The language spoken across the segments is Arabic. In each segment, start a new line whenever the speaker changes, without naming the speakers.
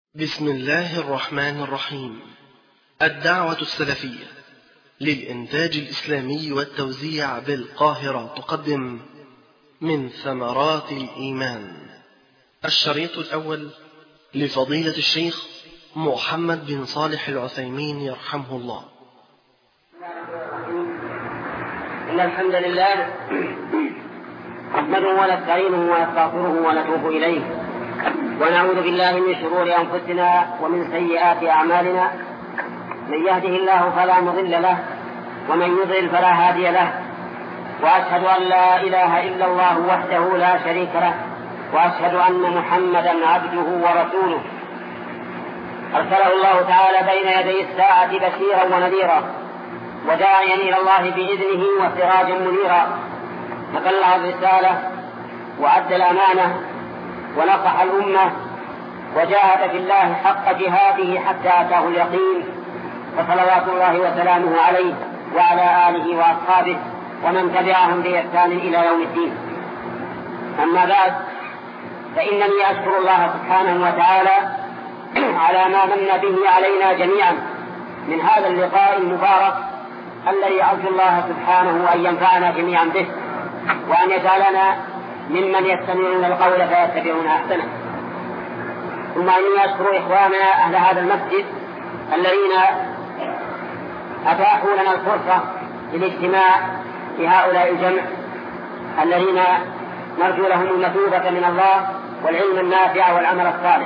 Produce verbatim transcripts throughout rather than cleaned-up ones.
بسم الله الرحمن الرحيم. الدعوة السلفية للإنتاج الإسلامي والتوزيع بالقاهرة تقدم من ثمرات الإيمان الشريط الأول لفضيلة الشيخ محمد بن صالح العثيمين يرحمه الله.
إن الحمد لله نحمده ونستعينه ونستغفره ونتوب إليه ونعوذ بالله من شرور أنفسنا ومن سيئات أعمالنا. من يهده الله فلا مضل له ومن يضلل فلا هادي له، وأشهد أن لا إله إلا الله وحده لا شريك له، وأشهد أن محمدا عبده ورسوله أرسله الله تعالى بين يدي الساعة بشيرا ونذيرا وداعيا إلى الله بإذنه وسراجا منيرا. فبلغ الرسالة وأدى الأمانة ونصح الأمة وجاهد في الله حق جهاده حتى أتاه اليقين، فصلوات الله وسلامه عليه وعلى آله وأصحابه ومن تبعهم بإحسان إلى يوم الدين. أما بعد، فإنني أشكر الله سبحانه وتعالى على ما من به علينا جميعا من هذا اللقاء المبارك الذي أرجو الله سبحانه أن ينفعنا جميعا به، وأن يجعلنا ممن يستمعون القول فيتبعون أحسنه. ثم إني أشكر إخواننا أهل هذا المسجد الذين أتاحوا لنا الفرصة للاجتماع في هؤلاء الجمع الذين نرجو لهم المثوبة من الله والعلم النافع والعمل الصالح.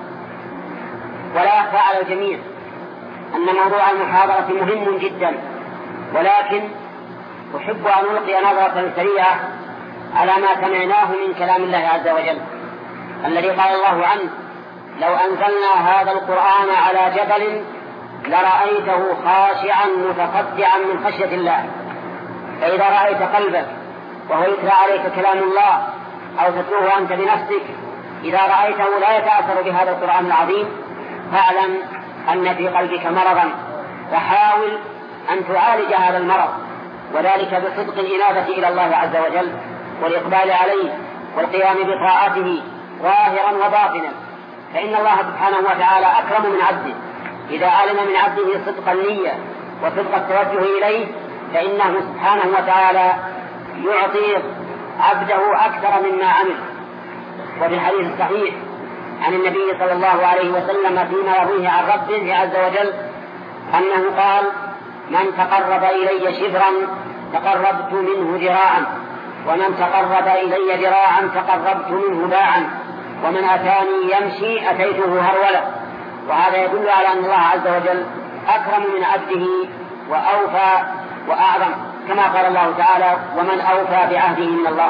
ولا أخفى على الجميع أن موضوع المحاضرة مهم جدا، ولكن أحب أن ألقي نظرة سريعة على ما سمعناه من كلام الله عز وجل الذي قال الله عنه: لو أنزلنا هذا القرآن على جبل لرأيته خاشعا متصدعا من خشية الله. فإذا رأيت قلبك وهو يتلى عليك كلام الله أو تتلوه أنت بنفسك، إذا رأيته لا يتأثر بهذا القرآن العظيم، فاعلم أن في قلبك مرضا، فحاول أن تعالج هذا المرض، وذلك بصدق الإنابة إلى الله عز وجل والإقبال عليه والقيام بطاعته ظاهرا وباطنا. فإن الله سبحانه وتعالى أكرم من عبده، إذا علم من عبده صدق النية وصدق التوجه إليه فإنه سبحانه وتعالى يعطي عبده أكثر مما عمل. وفي الحديث الصحيح عن النبي صلى الله عليه وسلم فيما يرويه عن ربه عز وجل أنه قال: من تقرب إلي شبرا تقربت منه ذراعا، ومن تقرب إلي ذراعا تقربت منه باعا، ومن أتاني يمشي أتيته هرولة. وهذا يدل على أن الله عز وجل أكرم من عبده وأوفى وأعظم، كما قال الله تعالى: ومن أوفى بعهده من الله.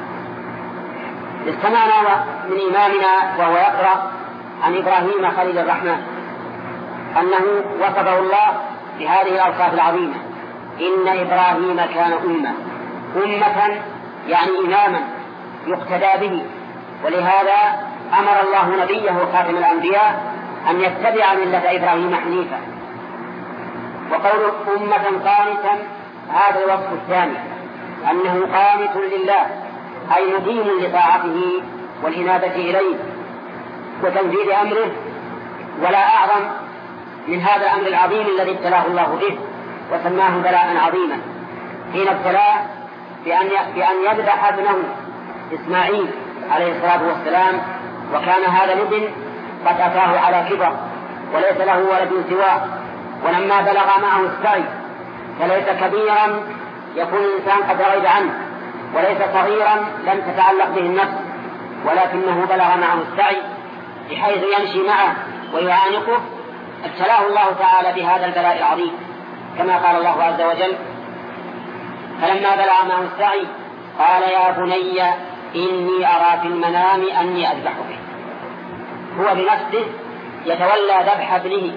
استمعنا من إمامنا وهو يقرأ عن إبراهيم خليل الرحمن أنه وصفه الله بهذه الأوصاف العظيمة: إن إبراهيم كان أمة أمة يعني إماما يقتدى به. ولهذا أمر الله نبيه خاتم الأنبياء أن يتبع ملة إبراهيم حنيفا. وقول أمة قانتا هذا الوصف الثاني، أنه قانت لله أي مدين لطاعته والإنابة إليه وتنفيذ أمره. ولا أعظم من هذا الأمر العظيم الذي ابتلاه الله به وسماه بلاء عظيما، حين ابتلاه بأن بأن يذبح ابنه إسماعيل عليه الصلاة والسلام، وكان هذا الابن قد أتاه على كبر وليس له ولد سواه. ولما بلغ معه السعي فليس كبيرا يكون الإنسان قد رغب عنه، وليس صغيرا لم تتعلق به النفس، ولكنه بلغ معه السعي بحيث يمشي معه ويعانقه. ابتلاه الله تعالى بهذا البلاء العظيم، كما قال الله عز وجل: فلما بلغ معه السعي قال يا بني إني أرى في المنام أني أذبحك. هو بنفسه يتولى ذبح ابنه: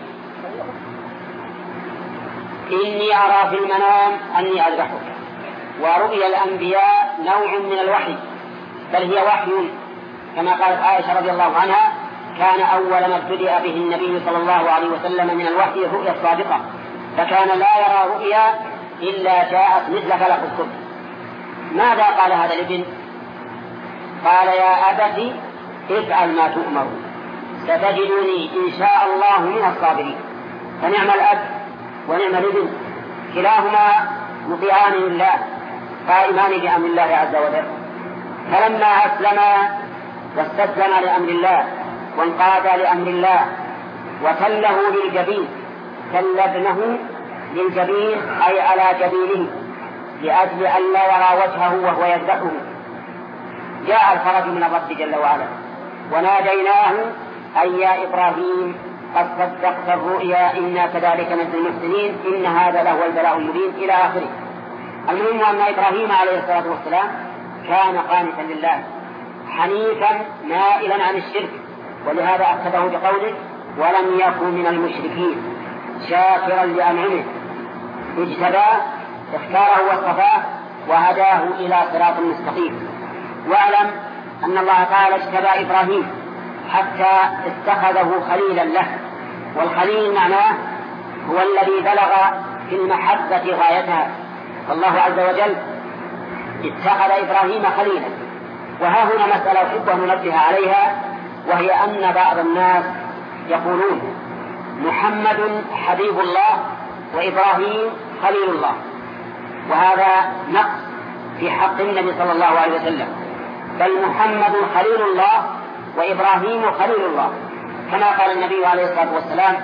إني أرى في المنام أني أذبحك. ورؤيا الأنبياء نوع من الوحي، بل هي وحي، كما قالت عائشة رضي الله عنها: كان أول ما ابتدأ به النبي صلى الله عليه وسلم من الوحي الرؤيا الصادقة، فكان لا يرى رؤيا إلا جاءت مثل فلق الصبح. ماذا قال هذا الابن؟ قال: يا أبت افعل ما تؤمر ستجدني إن شاء الله من الصابرين. فنعم الأب ونعم الابن كلاهما مطيعان لله قائمان بأمر الله عز وجل. فلما أسلما واستسلم لأمر الله وانقاد لأمر الله وتله للجبين، تل ابنه للجبين أي على جبينه لأجل أن لا يرى وجهه وهو يذبحه، جاء الفرج من الرب جل وعلا وناديناه أي يا إبراهيم قد صدقت الرؤيا إنا كذلك نجزي المحسنين إن هذا لهو البلاء المبين إلى آخره. المهم أن إبراهيم عليه الصلاة والسلام كان قانتا لله حنيفا مائلا عن الشرك، ولهذا أخذه بقوله ولم يكن من المشركين شاكرا لأنعمه اجتباه اختاره واصطفاه وهداه إلى صراط مستقيم. واعلم أن الله تعالى اجتبى إبراهيم حتى اتخذه خليلا له، والخليل معناه هو الذي بلغ في المحبة غايتها. الله عز وجل اتخذ إبراهيم خليلا. وها هنا مسألة أحب أن ننبه عليها، وهي أن بعض الناس يقولون محمد حبيب الله وإبراهيم خليل الله، وهذا نقص في حق النبي صلى الله عليه وسلم، بل محمد خليل الله وإبراهيم خليل الله، كما قال النبي عليه الصلاة والسلام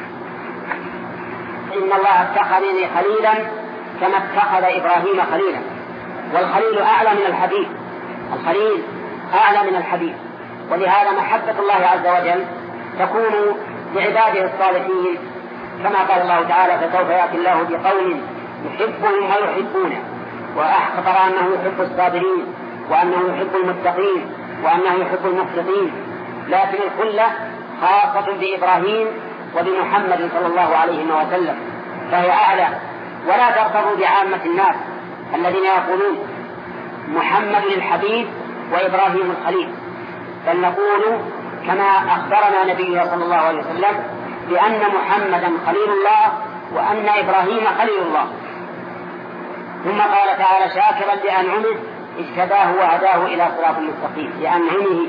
إن الله اتخذني خليلا كما اتخذ إبراهيم خليلا. والخليل أعلى من الحبيب، الخليل أعلى من الحبيب، ولهذا محبة الله عز وجل تكون لعباده الصالحين، كما قال الله تعالى فسوف يأتي الله بقوم يحبهم ويحبونه، وأخبر أنه يحب الصابرين وأنه يحب المتقين وأنه يحب المقسطين. لكن الخلة خاصة بإبراهيم وبمحمد صلى الله عليه وسلم، فهي أعلى. ولا تغتروا بعامة الناس الذين يقولون محمد الحبيب وإبراهيم الخليل، بل نقول كما أخبرنا نبينا صلى الله عليه وسلم بأن محمدا خليل الله وأن إبراهيم خليل الله. ثم قال تعالى شاكرا لأنعمه اجتباه وهداه إلى صراط مستقيم لأنعمه.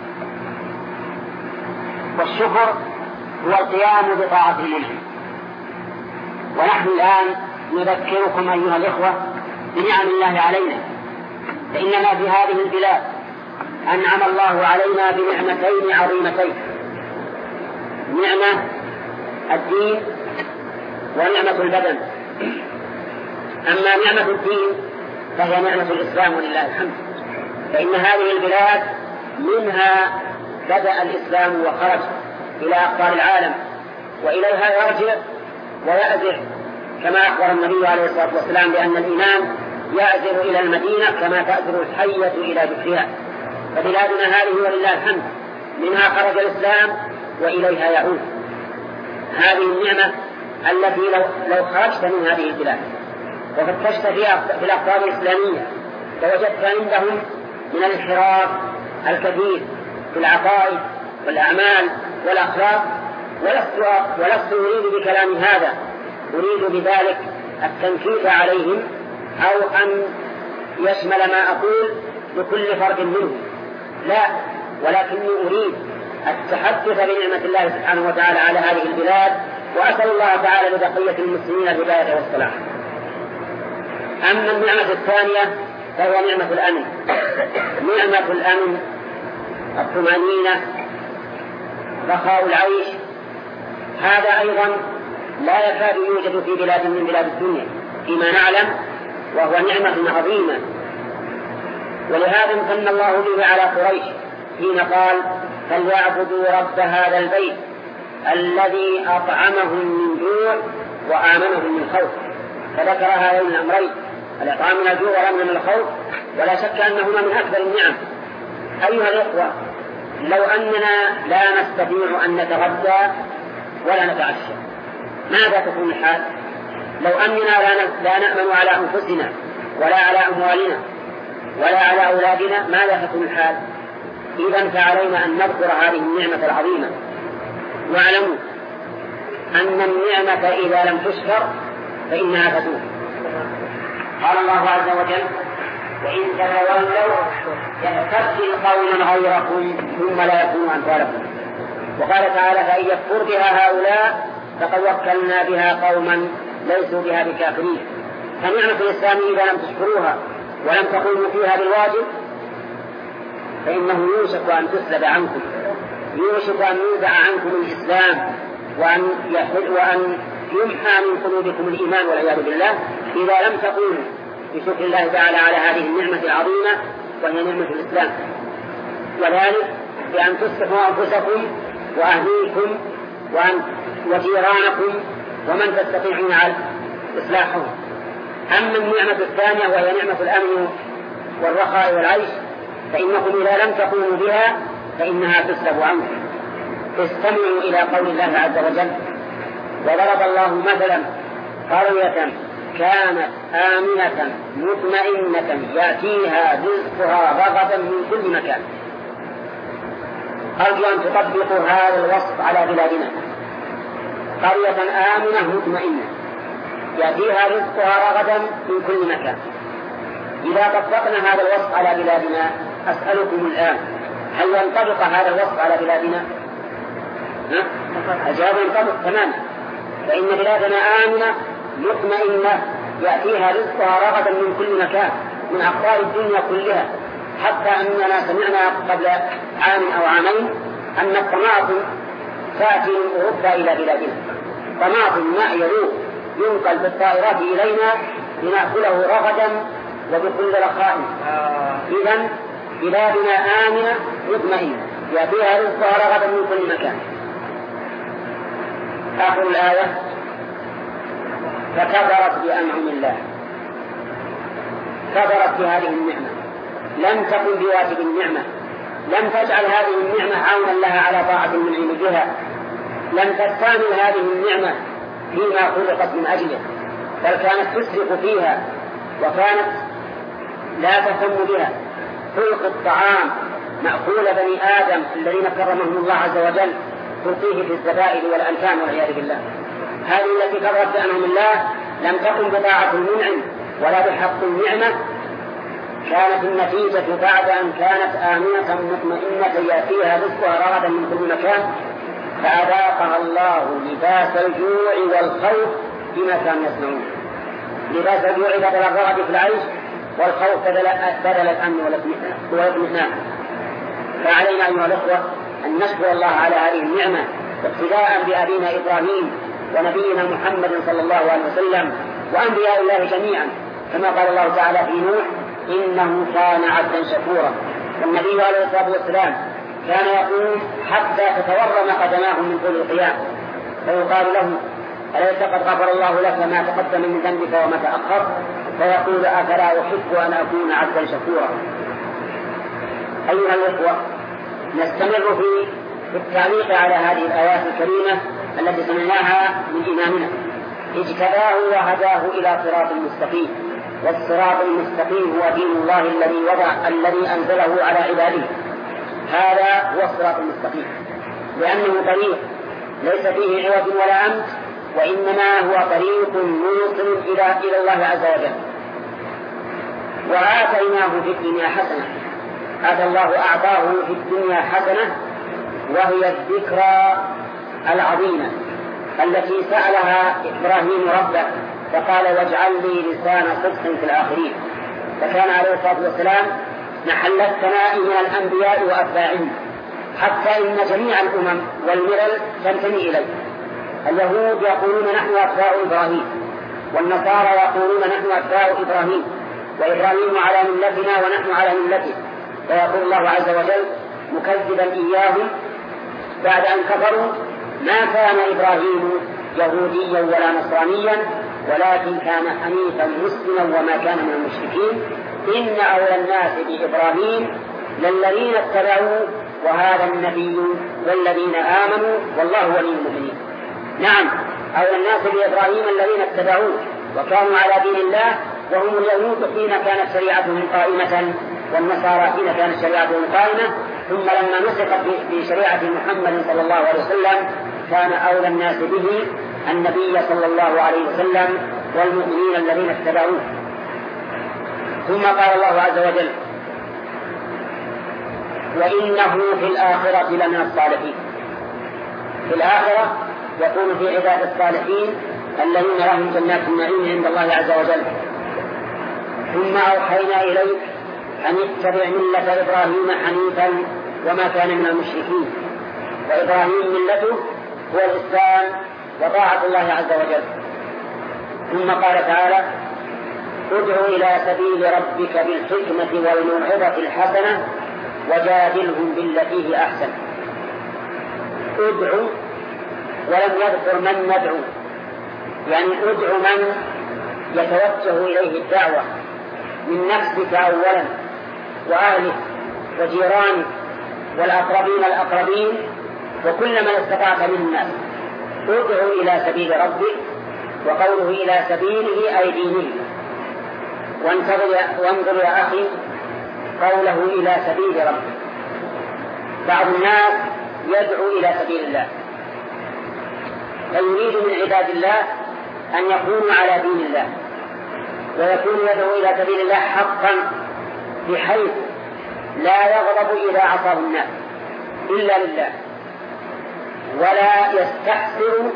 والشكر هو القيام بطاعة المنعم. ونحن الآن نذكركم أيها الإخوة بنعم الله علينا، فإننا في هذه البلاد أنعم الله علينا بنعمتين عظيمتين، نعمة الدين ونعمة البدن. أما نعمة الدين فهي نعمة الإسلام ولله الحمد، فإن هذه البلاد منها بدأ الإسلام وخرج إلى أقطار العالم، وإليها يرجع ويأزر، كما أخبر النبي عليه الصلاة والسلام بأن الإيمان يأزر إلى المدينة كما تأزر الحية إلى جحرها. فبلادنا هذه ولله الحمد منها خرج الإسلام وإليها يعود. هذه النعمة التي لو, لو خرجت من هذه البلاد وفتشت في الأقطار الإسلامية فوجدت عندهم من الانحراف الكثير في العقائد والأعمال والأخلاق. ولست, ولست أريد بكلام هذا، أريد بذلك التنكيت عليهم أو أن يشمل ما أقول لكل فرد منهم، لا، ولكني أريد التحدث بنعمة الله سبحانه وتعالى على هذه البلاد، وأسأل الله تعالى لبقية المسلمين الهداية والصلاح. أما النعمة الثانية فهي نعمة الأمن. نعمة الأمن الطمأنينة رخاء العيش، هذا أيضا لا يكاد يوجد في بلاد من بلاد الدنيا فيما نعلم، وهو نعمة عظيمة. ولهذا امتن الله به على قريش حين قال فليعبدوا رب هذا البيت الذي أطعمهم من جوع وآمنهم من خوف. فذكر هذين الأمرين، الإطعام من الجوع والأمن من الخوف، ولا شك أنهما من أكبر النعم. أيها الإخوة، لو أننا لا نستطيع أن نتغدى ولا نتعشى ماذا تكون الحال؟ لو أننا لا نأمن على أنفسنا ولا على أموالنا ولا على أولادنا ماذا تكون الحال؟ إذن فعلينا أن نذكر هذه النعمة العظيمة. واعلموا أن النعمة إذا لم تشكر فإنها تدوم. قال الله عز وجل وإن تتولوا يستبدل قوما غيركم ثم لا يكونوا أمثالكم. وقال تعالى فإن يكفر بها هؤلاء فقد وكلنا بها قوما ليسوا بها بكافرين. فنعمة الإسلام إذا لم تشكروها ولم تقوموا فيها بالواجب فإنه يوشك أن تسلب عنكم، يوشك أن ينزع عنكم الإسلام وأن وأن يمحى من قلوبكم الإيمان والعياذ بالله إذا لم تقوموا بشكر الله تعالى على هذه النعمة العظيمة وهي نعمة الإسلام، وذلك بأن تصلحوا أنفسكم وأهليكم وأن وجيرانكم ومن تستطيعون على إصلاحهم. أما النعمة الثانية وهي نعمة الأمن والرخاء والعيش فإنكم إذا لم تقوموا بها فإنها تسلب عنكم. استمعوا إلى قول الله عز وجل وضرب الله مثلا قرية كانت آمنة مطمئنة يأتيها رزقها رغدا من كل مكان. أرجو أن تطبقوا هذا الوصف على بلادنا، قرية آمنة مطمئنة يأتيها رزقها رغدا من كل مكان. إذا طبقنا هذا الوصف على بلادنا أسألكم الآن هل ينطبق هذا الوصف على بلادنا؟ الجواب ينطبق تماما، فإن بلادنا آمنة مطمئنة يأتيها رزقها رغدا من كل مكان من أقطار الدنيا كلها، حتى أننا سمعنا قبل عام أو عامين أن الطماطم تأتي من أوروبا إلى بلادنا، طماطم ماء يروق ينقل بالطائرات إلينا لنأكله رغدا وبكل رخاء. إذن بلادنا آمنة مطمئنة يأتيها رزقها رغدا من كل مكان. آخر الآية فكفرت بأنعم الله، كفرت بهذه النعمة، لم تكن بواجب النعمة، لم تجعل هذه النعمة عونا لها على طاعة المنعم بها، لم تستعمل هذه النعمة فيما خلقت من أجله، بل كانت تسرق فيها وكانت لا تهتم بها. خلق الطعام مأكول بني آدم الذين كرمهم الله عز وجل تلقيه في الزبائن والأنفان والعياذ بالله. هذه التي كفرت بأنعم الله لم تكن بطاعة المنعم ولا بحق النعمة، كانت النتيجة بعد أن كانت آمنة مطمئنة يأتيها رزقها رغدا من كل مكان فأذاقها الله لباس الجوع والخوف بما كانوا يصنعون. لباس الجوع بدل الرغد في العيش والخوف بدل الأمن والاطمئنان. فعلينا أيها الأخوة أن نشكر الله على هذه النعمة ابتداء بأبينا إبراهيم ونبينا محمد صلى الله عليه وسلم وأنبياء الله جميعا، كما قال الله تعالى في نوح إنه كان عبدا شكورا. والنبي عليه الصلاة والسلام كان يقول حتى تتورم قدماه من طول القيام فيقال له أليس قد غفر الله لك ما تقدم من ذنبك وما تأخر؟ فيقول أفلا أحب أن أكون عبدا شكورا. أيها الأخوة نستمر في التعليق على هذه الآيات الكريمة التي سمعناها من إمامنا اجتباه وهداه إلى صراط مستقيم. والصراط المستقيم هو دين الله الذي وضع الذي أنزله على عباده، هذا هو الصراط المستقيم، لأنه طريق ليس فيه عوج ولا أمت، وإنما هو طريق موصل إلى إلى الله عز وجل. وآتيناه في الدنيا حسنة، هذا الله أعطاه في الدنيا حسنة وهي الذكرى العظيمة التي سألها إبراهيم ربه فقال واجعل لي لسان صدق في الآخرين. فكان عليه الصلاة والسلام محل الثناء من الأنبياء وأتباعهم، حتى إن جميع الأمم والملل تنتمي إليه. اليهود يقولون نحن أتباع إبراهيم، والنصارى يقولون نحن أتباع إبراهيم، وإبراهيم على ملتنا ونحن على ملته. فيقول الله عز وجل مكذبا إياهم بعد أن كفروا ما كان إبراهيم يهوديا ولا نصرانيا ولكن كان حنيفا مسلما وما كان من المشركين. إن أولى الناس بإبراهيم للذين اتبعوا وهذا النبي والذين آمنوا والله ولي المؤمنين. نعم أولى الناس بإبراهيم الذين اتبعوه وكانوا على دين الله، وهم اليهود حين كانت شريعتهم قائمة والنصارى حين كانت شريعتهم قائمة، ثم لما نسخت بشريعة محمد صلى الله عليه وسلم كان أولى الناس به النبي صلى الله عليه وسلم والمؤمنين الذين اتبعوه. ثم قال الله عز وجل وإنه في الآخرة لمن الصالحين. في الآخرة يكون في عباد الصالحين الذين لهم جنات النعيم عند الله عز وجل. ثم أوحينا إليك أن اتبع ملة إبراهيم حنيفا وما كان من المشركين. وإبراهيم ملته هو الإسلام وطاعة الله عز وجل. ثم قال تعالى: ادع إلى سبيل ربك بالحكمة والموعظة الحسنة وجادلهم بالتي هي أحسن. ادعو ولم يذكر من ندعو، يعني ادعو من يتوجه إليه الدعوة من نفسك أولا وأهلك وجيرانك والأقربين الأقربين وكل من استطعت من الناس. ادعو إلى سبيل ربك، وقوله إلى سبيله أي دينه. وانظر يا أخي قوله إلى سبيل ربك. بعض الناس يدعو إلى سبيل الله فيريد من عباد الله أن يكونوا على دين الله، ويكون يدعو إلى سبيل الله حقا بحيث لا يغضب إذا عصاه الناس إلا لله، ولا يستحسر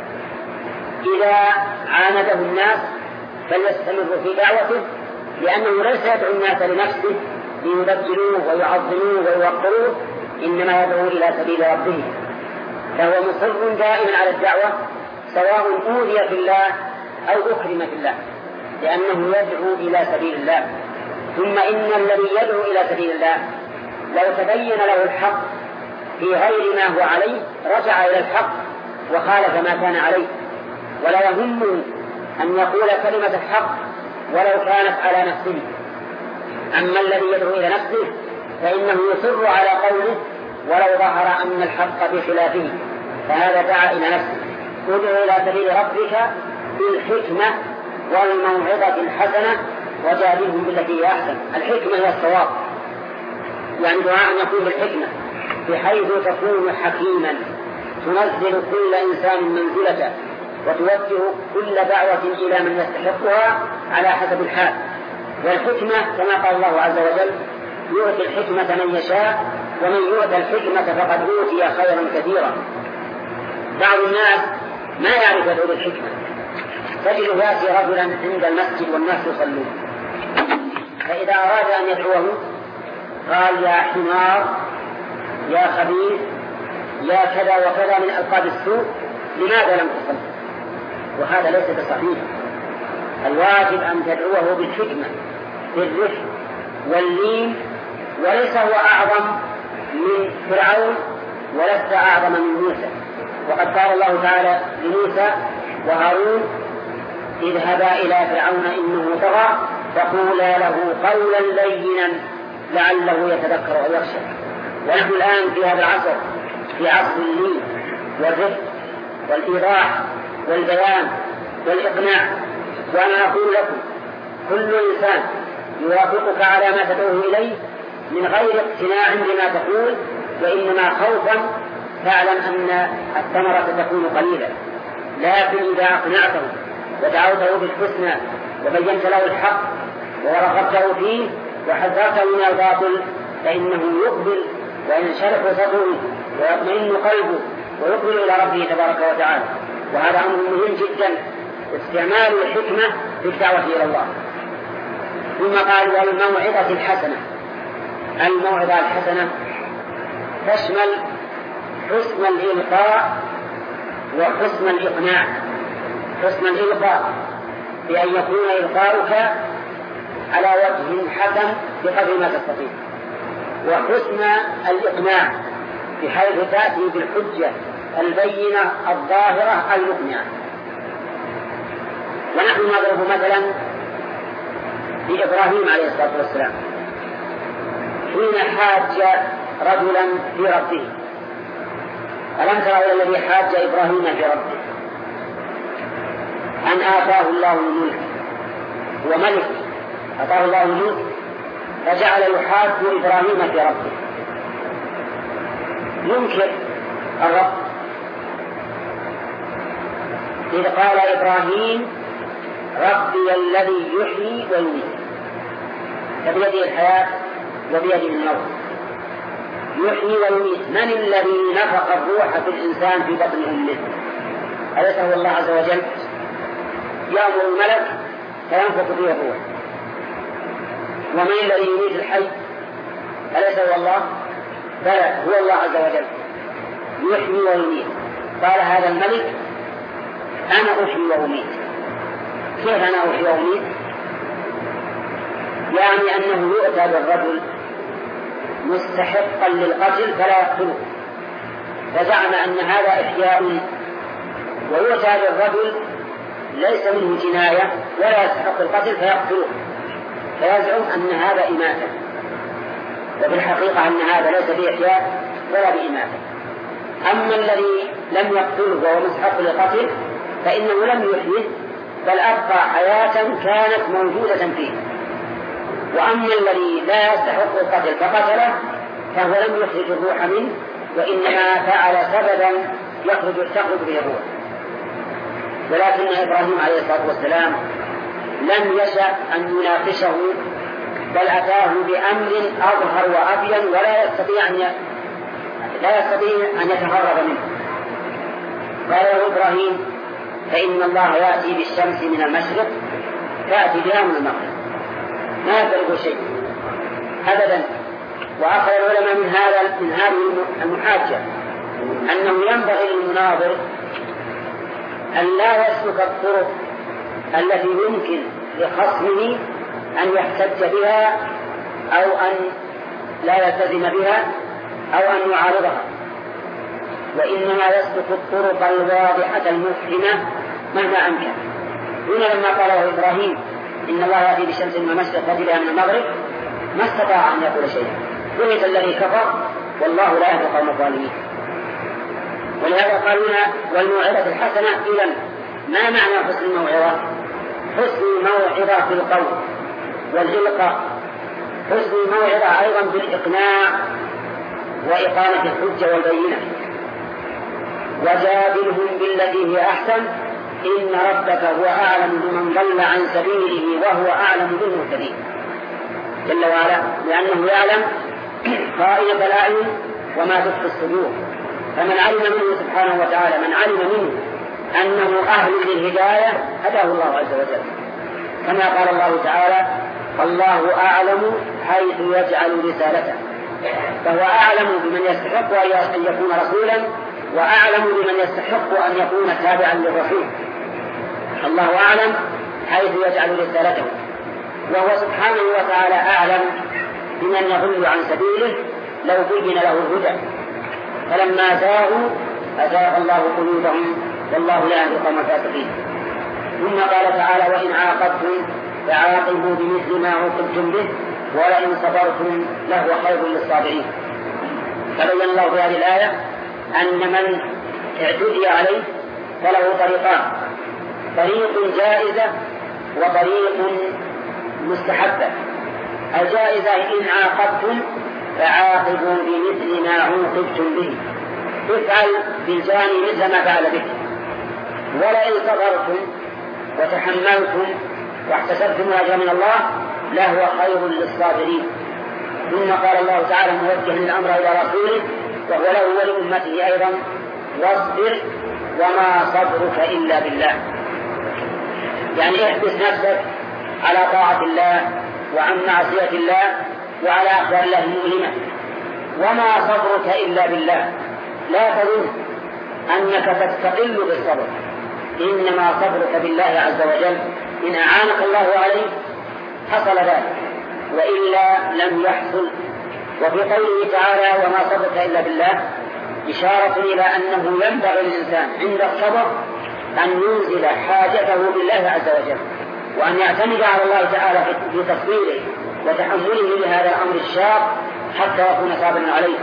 إذا عانده الناس فليستمر في دعوته، لأنه ليس يدعو الناس لنفسه ليبجلوه ويعظموه ويوقروه، إنما يدعو إلى سبيل ربه. فهو مصر دائما على الدعوة سواء أوذي في الله أو أكرم في الله، لأنه يدعو إلى سبيل الله. ثم إن الذي يدعو إلى سبيل الله لو تبين له الحق في غير ما هو عليه رجع إلى الحق وخالف ما كان عليه، ولا يهمه أن يقول كلمة الحق ولو كانت على نفسه. أما الذي يدعو إلى نفسه فإنه يصر على قوله ولو ظهر أن الحق بخلافه، فهذا دعا إلى نفسه. ادعو إلى سبيل ربك بالحكمة والموعظة الحسنة وجادلهم بالتي هي أحسن. الحكمة هي الصواب، يعني دعاء يكون بالحكمة بحيث تكون حكيما تنزل كل إنسان منزلته وتوجه كل دعوة إلى من يستحقها على حسب الحال. والحكمة كما قال الله عز وجل: يؤتي الحكمة من يشاء ومن يؤتى الحكمة فقد أوتي خيرا كثيرا. بعض الناس ما يعرف يدعو بالحكمة، تجد يأتي رجلا عند المسجد والناس يصلون، فإذا أراد أن يدعوه قال: يا حمار، يا خبيث، يا كذا وكذا من ألقاب السوء، لماذا لم تصل؟ وهذا ليس بصحيح. الواجب أن تدعوه بالحكمة بالرفق واللين، وليس هو أعظم من فرعون ولست أعظم من موسى. وقد قال الله تعالى لموسى وهارون: اذهبا إلى فرعون إنه طغى فقولا له قولا لينا لعله يتذكر أو يخشى. ونحن الآن في هذا العصر في عصر اللين والرفق والإيضاح والبيان والإقناع. وأنا أقول لكم كل إنسان يوافقك على ما تدعوه إليه من غير اقتناع بما تقول وإنما خوفا، فاعلم أن الثمرة تكون قليلة. لكن إذا أقنعته ودعوته بالحسنى وبينت له الحق ورغبته فيه وحذرته من الباطل فإنه يقبل وينشرح صدره ويطمئن قلبه ويقبل إلى ربه تبارك وتعالى. وهذا أمر مهم جدا، استعمال الحكمة في الدعوة إلى الله. ثم قال: والموعظة الحسنة. الموعظة الحسنة تشمل حسن الإلقاء وحسن الإقناع. حسن الإلقاء بأن يكون إلقاؤك على وجه حسن بقدر ما تستطيع، وحسن الإقناع بحيث تأتي بالحجة البينة الظاهرة المقنعة. ونحن نضرب مثلا بإبراهيم عليه الصلاة والسلام حين حاج رجلا في ربه. ألم ترى إلى الذي حاج إبراهيم في ربه أن آتاه الله الملك وملك آتاه الله الملك فجعل يحاج إبراهيم في ربه، ينكر الرب. إذ قال إبراهيم: ربي الذي يحيي ويميت، فبيده الحياة وبيده الموت. يحيي ويميت. من الذي نفخ الروح في الإنسان في بطن أمه؟ أليس هو الله عز وجل؟ يأمر الملك فينفخ فيه الروح. ومن الذي يميت الحي؟ أليس هو الله؟ بلى، هو الله عز وجل يحيي ويميت. قال هذا الملك أنا أحيي وأميت. كيف أنا أحيي وأميت؟ يعني أنه يؤتى بالرجل مستحقا للقتل فلا يقتله، فزعم أن هذا إحياء، ويؤتى بالرجل ليس منه جناية ولا يستحق القتل فيقتله، فيزعم أن هذا إماتة، وفي الحقيقة أن هذا ليس بإحياء ولا بإماتة. أما الذي لم يقتله وهو مستحق للقتل فإنه لم يحيه بل أبقى حياة كانت موجودة فيه. وأما الذي لا يستحق القتل فقتله فهو لم يخرج الروح منه، وإنما فعل سببا يخرج تخرج به الروح. ولكن إبراهيم عليه الصلاة والسلام لم يشأ أن يناقشه، بل أتاه بأمر أظهر وأبين ولا يستطيع أن لا يستطيع أن يتهرب منه. قال له إبراهيم فإن الله يأتي بالشمس من المشرق تأتي بها من المغرب، ما يفرق شيء أبدا. وأخذ العلماء من هذا من هذه المحاجة أنه ينبغي للمناظر أن لا يسلك الطرق التي يمكن لخصمه أن يحتج بها أو أن لا يلتزم بها أو أن يعارضها، وإنما يسلك الطرق الواضحة المفهمة مهما أمكن. هنا لما قاله إبراهيم إن الله يأتي بالشمس من المشرق تأتي بها من المغرب ما استطاع أن يقول شيئا، بهت الذي كفر والله لا يهدي القوم الظالمين. ولهذا قالوا والموعظة الحسنة. إذن ما معنى حسن الموعظة؟ حسن الموعظة في القول والإلقاء، حسن الموعظة أيضا بالإقناع وإقامة الحجة والبينة. وجادلهم بالتي هي أحسن إن ربك هو أعلم بمن ضل عن سبيله وهو أعلم بالمهتدين جل وعلا، لأنه يعلم خائنة الأعين وما تخفي الصدور. فمن علم منه سبحانه وتعالى من علم منه أنه أهل للهداية هداه الله عز وجل، كما قال الله تعالى الله أعلم حيث يجعل رسالته، فهو أعلم بمن يستحق أن يكون رسولا وأعلم بمن يستحق أن يكون تابعا للرسول. الله أعلم حيث يجعل رسالته، وهو سبحانه وتعالى أعلم بمن يضل عن سبيله لو بين له الهدى، فلما زاغوا أزاغ الله قلوبهم والله لا يهدي القوم الفاسقين. ثم قال تعالى وإن عاقبتم فعاقبوا بمثل ما عوقبتم به ولئن صبرتم لهو خير للصابرين. فبين الله في هذه الآية أن من اعتدي عليه فله طريقان، طريق جائزة وطريق مستحبة. الجائزة إن عاقبتم فعاقبوا بمثل ما عوقبتم به، افعل بالجاني مثل ما فعل بك. ولئن صبرتم وتحملتم واحتسبتم الأجر من الله لهو خير للصابرين. ثم قال الله تعالى موجها الأمر إلى رسوله وهو له ولأمته أيضا واصبر وما صبرك إلا بالله، يعني احبس نفسك على طاعة الله وعن معصية الله وعلى أخبار الله المؤلمة، وما صبرك إلا بالله. لا تظن أنك تستقل بالصبر، إنما صبرك بالله عز وجل، إن أعانك الله عليه حصل ذلك وإلا لم يحصل. وفي قوله تعالى وما صبرك إلا بالله إشارة إلى أنه ينبغي للإنسان عند الصبر أن ينزل حاجته بالله عز وجل، وأن يعتمد على الله تعالى في تصويره وتحمله لهذا الأمر الشاق حتى يكون صابرا عليه.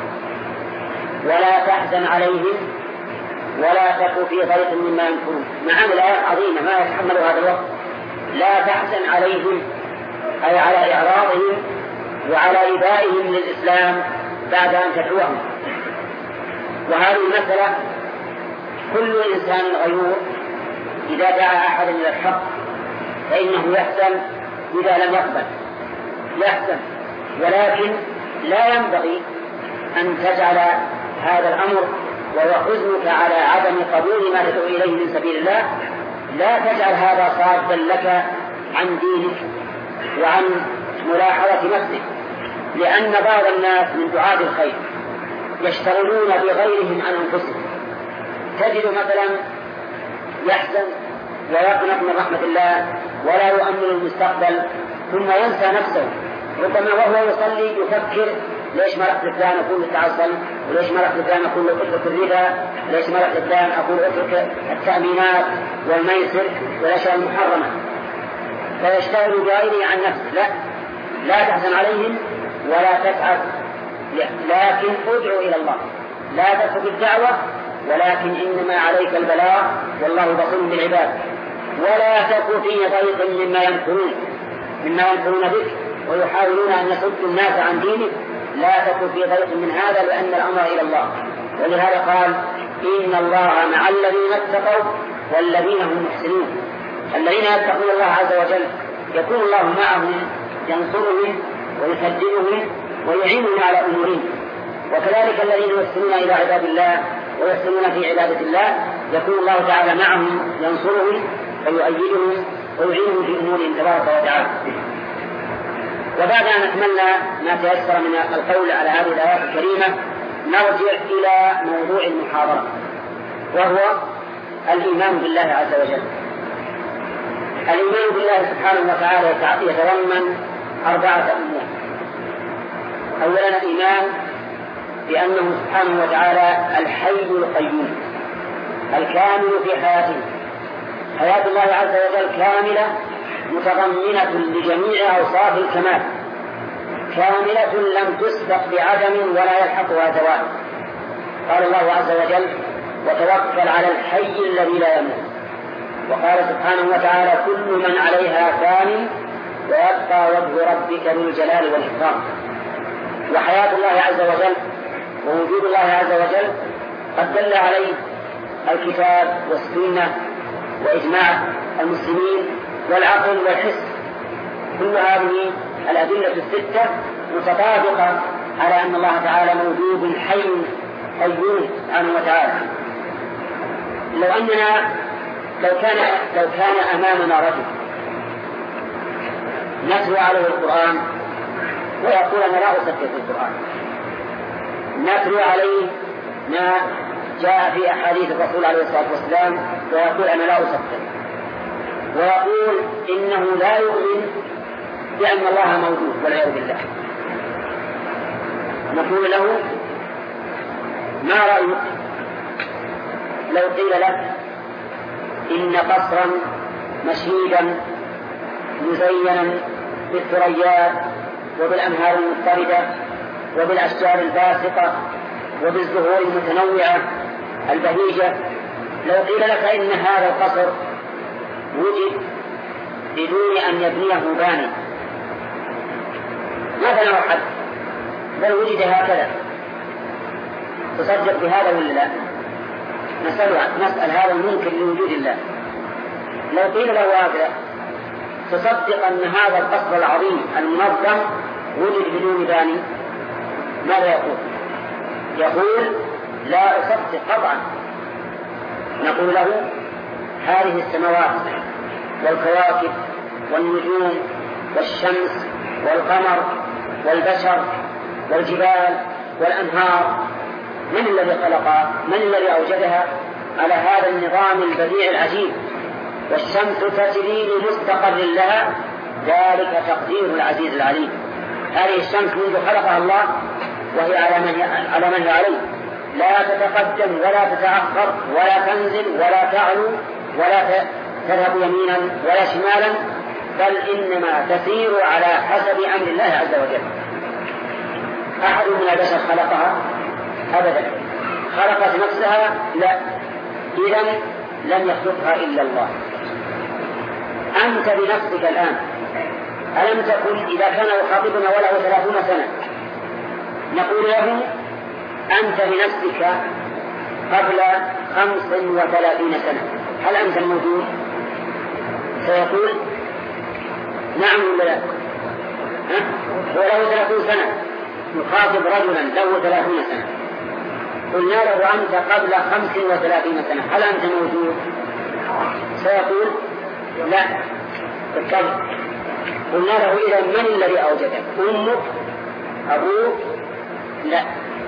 ولا تحزن عليهم ولا تكن في ضيق مما يمكرون. معاني الآية عظيمة ما يتحمل هذا الوقت. لا تحزن عليهم أي على إعراضهم وعلى إبائهم للإسلام بعد أن تدعوهم. وهذه المسألة كل إنسان غيور إذا دعا أحدا إلى الحق فإنه يحزن إذا لم يقبل، يحزن، ولكن لا ينبغي أن تجعل هذا الأمر وهو حزنك على عدم قبول ما تدعو إليه من سبيل الله، لا تجعل هذا صادا لك عن دينك وعن ملاحظة نفسك، لأن بعض الناس من دعاة الخير يشتغلون بغيرهم عن أنفسهم. تجد مثلا يحزن ويقنط من رحمة الله ولا يؤمن المستقبل، ثم ينسى نفسه، ربما وهو يصلي يفكر ليش ما رحت لفلان أقول التعصب، وليش ما رحت لفلان أقول اترك الربا، ليش ما رحت لفلان أقول اترك التأمينات والميسر والأشياء المحرمة، فيشتغل بغيره عن نفسه. لا لا تحزن عليهم ولا تتعب، لكن ادعو إلى الله، لا تترك الدعوة، ولكن إنما عليك البلاغ والله بصير بالعباد. ولا تكن في ضيق مما يمكرون مما يمكرون بك ويحاولون أن يصدوا الناس عن دينك، لا تكن في ضيق من هذا، لأن الأمر إلى الله. ولهذا قال إن الله مع الذين اتقوا والذين هم محسنون. الذين يتقون الله عز وجل يكون الله معهم ينصرهم ويسددهم ويعينهم على أمورهم، وكذلك الذين يحسنون إلى عباد الله ويحسنون في عبادة الله يكون الله تعالى معهم ينصرهم ويؤيدهم ويعينهم في أمورهم تبارك وتعالى. وبعد أن أكملنا ما تيسر من القول على هذه الآيات الكريمة نرجع إلى موضوع المحاضرة، وهو الإيمان بالله عز وجل. الإيمان بالله سبحانه وتعالى يتضمن أربعة أمور. أولا الإيمان بأنه سبحانه وتعالى الحي القيوم الكامل في حياته. حياة الله عز وجل كاملة متضمنة لجميع أوصاف الكمال، كاملة لم تسبق بعدم ولا يلحقها زوال. قال الله عز وجل وتوكل على الحي الذي لا يموت. وقال سبحانه وتعالى كل من عليها فان ويبقى وجه ربك ذو الجلال والإكرام. وحياة الله عز وجل ووجود الله عز وجل قد دل عليه الكتاب والسنة وإجماع المسلمين والعقل والحس. كل هذه الأدلة الستة متطابقة على أن الله تعالى موجود حي قيوم سبحانه وتعالى. لو أننا لو كان لو كان أمامنا رجل نتلو عليه القرآن ويقول أنا لا أصدق القرآن، نتلو عليه ما جاء في أحاديث الرسول عليه الصلاة والسلام ويقول أنا لا أصدق، ويقول إنه لا يؤمن بأن الله موجود والعياذ بالله، نقول له ما رأيك لو قيل لك إن قصرا مشيدا مزينا بالثريات وبالأنهار المضطردة وبالأشجار الباسقة وبالزهور المتنوعة البهيجة، لو قيل لك إن هذا القصر وجد بدون أن يبنيه باني ما بنى أحد بل وجد هكذا، تصدق بهذا ولا لا؟ نسأل, نسأل هذا المنكر لوجود الله. لو قيل له هكذا تصدق أن هذا القصر العظيم المنظم وجد بدون باني، ماذا يقول؟ يقول لا أصدق قطعا. نقول له هذه السماوات والكواكب والنجوم والشمس والقمر والبشر والجبال والأنهار من الذي خلقها؟ من الذي أوجدها على هذا النظام البديع العجيب؟ والشمس تجري لمستقر لها ذلك تقدير العزيز العليم. هذه الشمس منذ خلقها الله وهي على من هي عليه، لا تتقدم ولا تتأخر ولا تنزل ولا تعلو ولا تذهب يمينا ولا شمالا، بل إنما تسير على حسب أمر الله عز وجل. أحد من البشر خلقها؟ أبدا. خلقت نفسها؟ لا. إذن لم يخلقها إلا الله. أنت بنفسك الآن ألم تكن إذا كان يخاطبنا وله ثلاثون سنة نقول له أنت بنفسك قبل خمس وثلاثين سنة هل أنت الموجود؟ سيقول نعم ولا لا؟ وله ثلاثون سنة نخاطب رجلا له ثلاثون سنة قلنا له أنت قبل خمس وثلاثين سنة هل أنت موجود؟ سيقول لا بالطبع. قلنا له إذا من الذي أوجدك؟ أمك؟ أبوك؟ لا،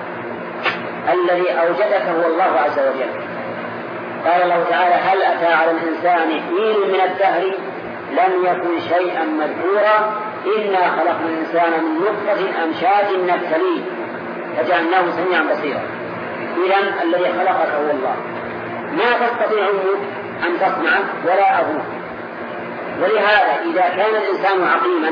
الذي أوجدك هو الله عز وجل. قال الله تعالى هل أتى على الإنسان حين من الدهر لم يكن شيئا مذكورا إنا خلقنا الإنسان من نطفة أمشاج نبتليه فجعلناه سميعا بصيرا. إذن الذي خلقك هو الله، ما تستطيع أمك أن تصنعه ولا أبوك. ولهذا إذا كان الإنسان عقيما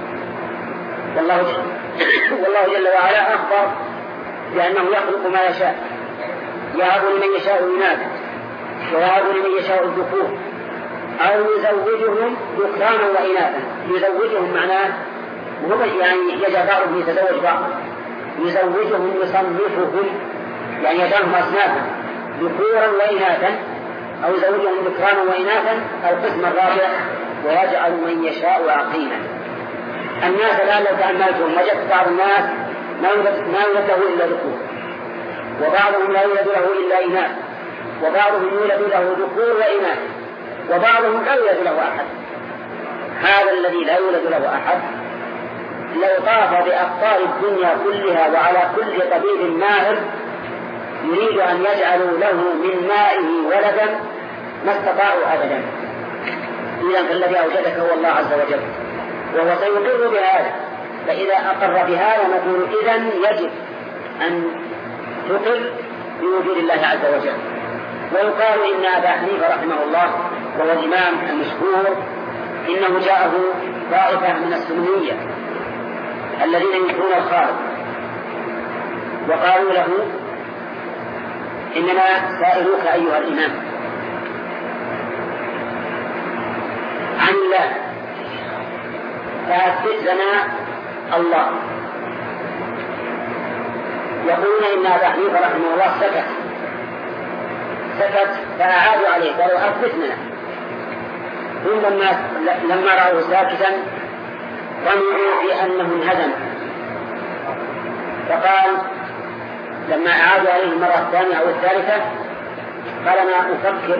والله والله جل وعلا أخبر بأنه يخلق ما يشاء، يهب لمن يشاء إناثا ويهب لمن يشاء الذكور أو يزوجهم ذكرانا وإناثا. يزوجهم معناه يعني يجعل بعضهم يتزوج بعض، يزوجهم يصنفهم يعني يجعلهم أصنافا ذكورا وإناثا أو يزوجهم ذكرانا وإناثا. القسم الرابع ويجعل من يشاء عقيما. الناس الآن لو تأملتهم وجدت بعض الناس ما يولد له إلا ذكور، وبعضهم لا يولد له إلا إناث، وبعضهم يولد له ذكور وإناث، وبعضهم لا يولد له أحد. هذا الذي لا يولد له أحد لو طاف بأقطار الدنيا كلها وعلى كل طبيب ماهر يريد أن يجعلوا له من مائه ولدا ما استطاعوا أبدا. إذن فالذي أوجدك هو الله عز وجل وهو سيقر بهذا. فإذا أقر بهذا نقول إذن يجب أن تقر بوجود الله عز وجل. ويقال إن أبا حنيفة رحمه الله وهو الإمام المشهور إنه جاءه طائفة من السنية الذين ينكرون الخالق وقالوا له إننا سائلوك أيها الإمام عن الله فأثبت لنا الله. يقولون إن أبا حنيفة رحمه الله سكت سكت فأعادوا عليه قالوا أثبت لنا. ثم لما لما رأوه ساكتا ظنوا بأنه انهزم فقال لما أعادوا عليه المرة الثانية أو الثالثة قال أنا أفكر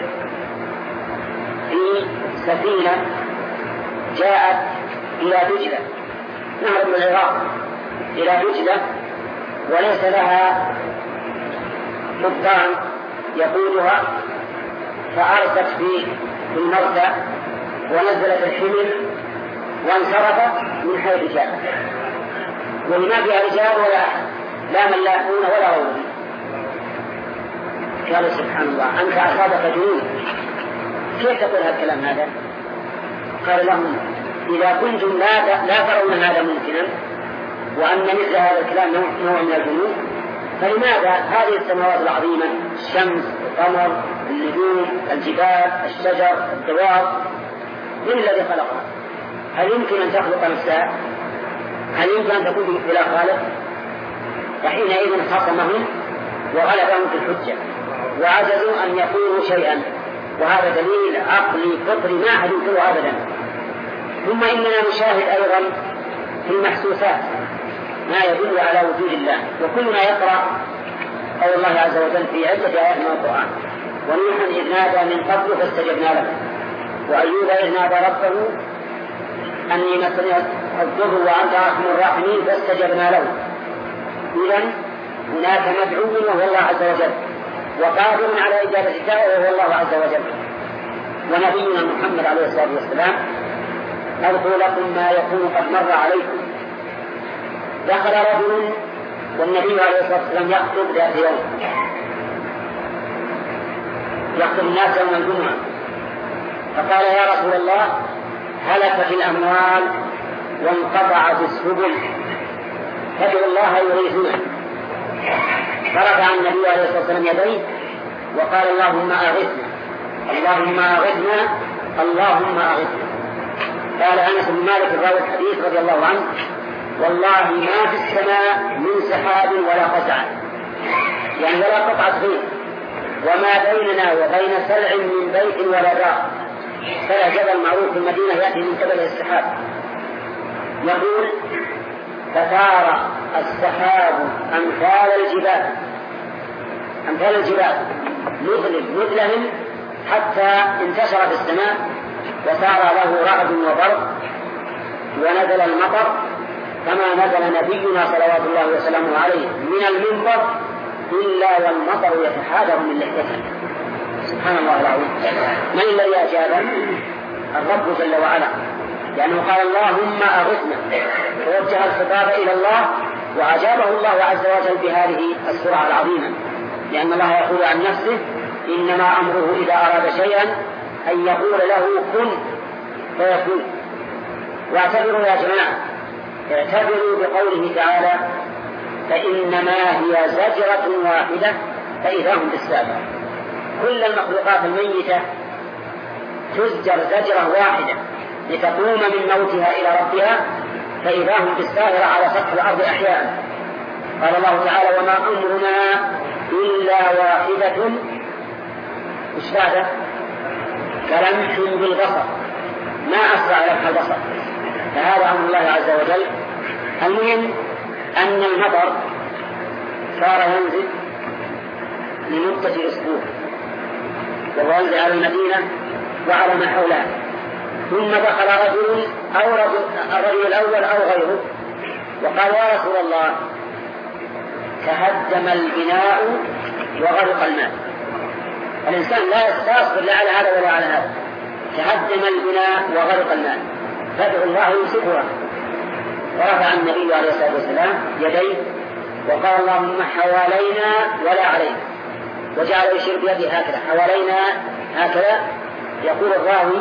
في سفينة جاءت إلى دجلة نهر من العراق إلى دجلة وليس لها قبطان يقودها فأرست في المرسى ونزلت الحمل وانصرفت من حيث جاءت وما فيها رجال ولا أحد لا ملاحون ولا غيرهم. قالوا سبحان الله أنت أصابك جنون كيف تقول هذا الكلام هذا؟ قال لهم إذا كنتم لا لا ترون هذا ممكنا وأن مثل هذا الكلام نوع من الجنون فلماذا هذه السماوات العظيمة الشمس القمر النجوم الجبال الشجر الدواب من الذي خلقها؟ هل يمكن أن تخلق نفسها؟ هل يمكن أن تكون بلا خالق؟ وحينئذ خصمهم وغلبهم في الحجة وعجزوا أن يقولوا شيئا. وهذا دليل عقلي فطري ما أحد ينكره أبدا. ثم إننا نشاهد أيضا في المحسوسات ما يدل على وجود الله. وكلنا يقرأ قول الله عز وجل في عدة آيات من القرآن ونوح إذ نادى من قبل فاستجبنا له وأيوب إذ نادى ربه أني مسني الضر وأنت أرحم الراحمين فاستجبنا له. إذن هناك مدعو وهو الله عز وجل وقادر على إجابة الدعوة وهو الله عز وجل. ونبينا محمد عليه الصلاة والسلام أذكر لكم ما يكون قد مر عليكم. دخل رجل والنبي عليه الصلاة والسلام يخطب ذات يوم يخطب الناس يوم الجمعة فقال يا رسول الله هلكت الأموال وانقطعت السبل فادعوا الله يغيثنا. فرفع النبي عليه الصلاة والسلام يديه وقال اللهم أغثنا اللهم أغثنا اللهم أغثنا. قال أنس بن مالك راوي الحديث رضي الله عنه والله ما في السماء من سحاب ولا قزع يعني ولا قطعة غيث وما بيننا وبين سلع من بيت ولا دار. سلع جبل معروف في المدينة يأتي من قبل السحاب. يقول فصار السحاب أمثال الجبال أمثال الجبال مظلم مظلم حتى انتشر في السماء وصار له رعد وبرق ونزل المطر كما نزل نبينا صلوات الله وسلامه عليه من المنبر إلا والمطر يتحادر من لحيته. سبحان الله العظيم. من الذي أجاب؟ الرب جل وعلا، لأنه قال اللهم أغثنا، ووجه الخطاب إلى الله وأجابه الله عز وجل بهذه السرعة العظيمة، لأن الله يقول عن نفسه إنما أمره إذا أراد شيئا أن يقول له كن فيكون. واعتبروا يا جماعة، اعتبروا بقوله تعالى فإنما هي زجرة واحدة فإذا هم بالسابع. كل المخلوقات الميتة تزجر زجرة واحدة لتقوم من موتها إلى ربها فإذا هم بالسابع على سطح الأرض أحياء. قال الله تعالى وما أمرنا إلا واحدة مش بعد كلمح بالبصر، ما أسرع لك البصر، فهذا أمر الله عز وجل. المهم أن المطر صار ينزل لمدة أسبوع، وهو ينزل على المدينة وعلى ما حولها، ثم دخل رجل أو رجل الرجل الأول أو غيره وقال يا رسول الله تهدم البناء وغرق الماء. الإنسان لا يستصبر لا على هذا ولا على هذا، تهدم البناء وغرق الماء، فادعوا الله يمسكها. ورفع النبي عليه الصلاة والسلام يديه وقال اللهم حوالينا ولا علينا، وجعل يشير بيده هكذا حوالينا هكذا. يقول الراوي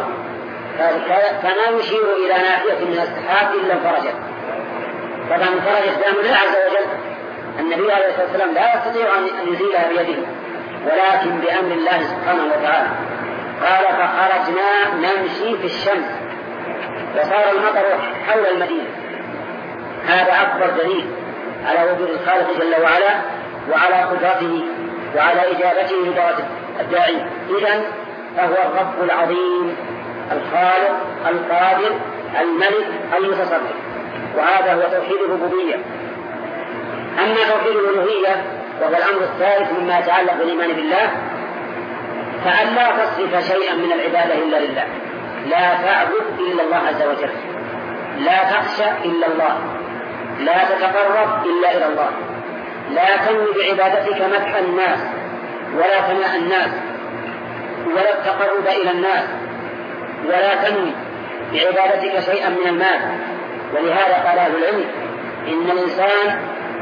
فما يشير إلى ناحية من السحاب إلا انفرجت. طبعا انفرجت بأمر الله عز وجل، النبي عليه الصلاة والسلام لا يستطيع أن يزيلها بيده ولكن بأمر الله سبحانه وتعالى. قال فخرجنا نمشي في الشمس وصار المطر حول المدينة. هذا أكبر دليل على وجود الخالق جل وعلا وعلى قدرته وعلى إجابته لدعوة الداعي. إذن فهو الرب العظيم الخالق القادر الملك المتصرف، وهذا هو توحيد الربوبية. أما توحيد الألوهية وهو الأمر الثالث مما يتعلق بالإيمان بالله، فأن لا تصرف شيئا من العبادة إلا لله، لا تعبد إلا الله عز وجل، لا تخشى إلا الله، لا تتقرب إلا إلى الله، لا تنوي بعبادتك مدح الناس ولا ثناء الناس ولا التقرب إلى الناس، ولا تنوي بعبادتك شيئا من المال. ولهذا قال أهل العلم إن الإنسان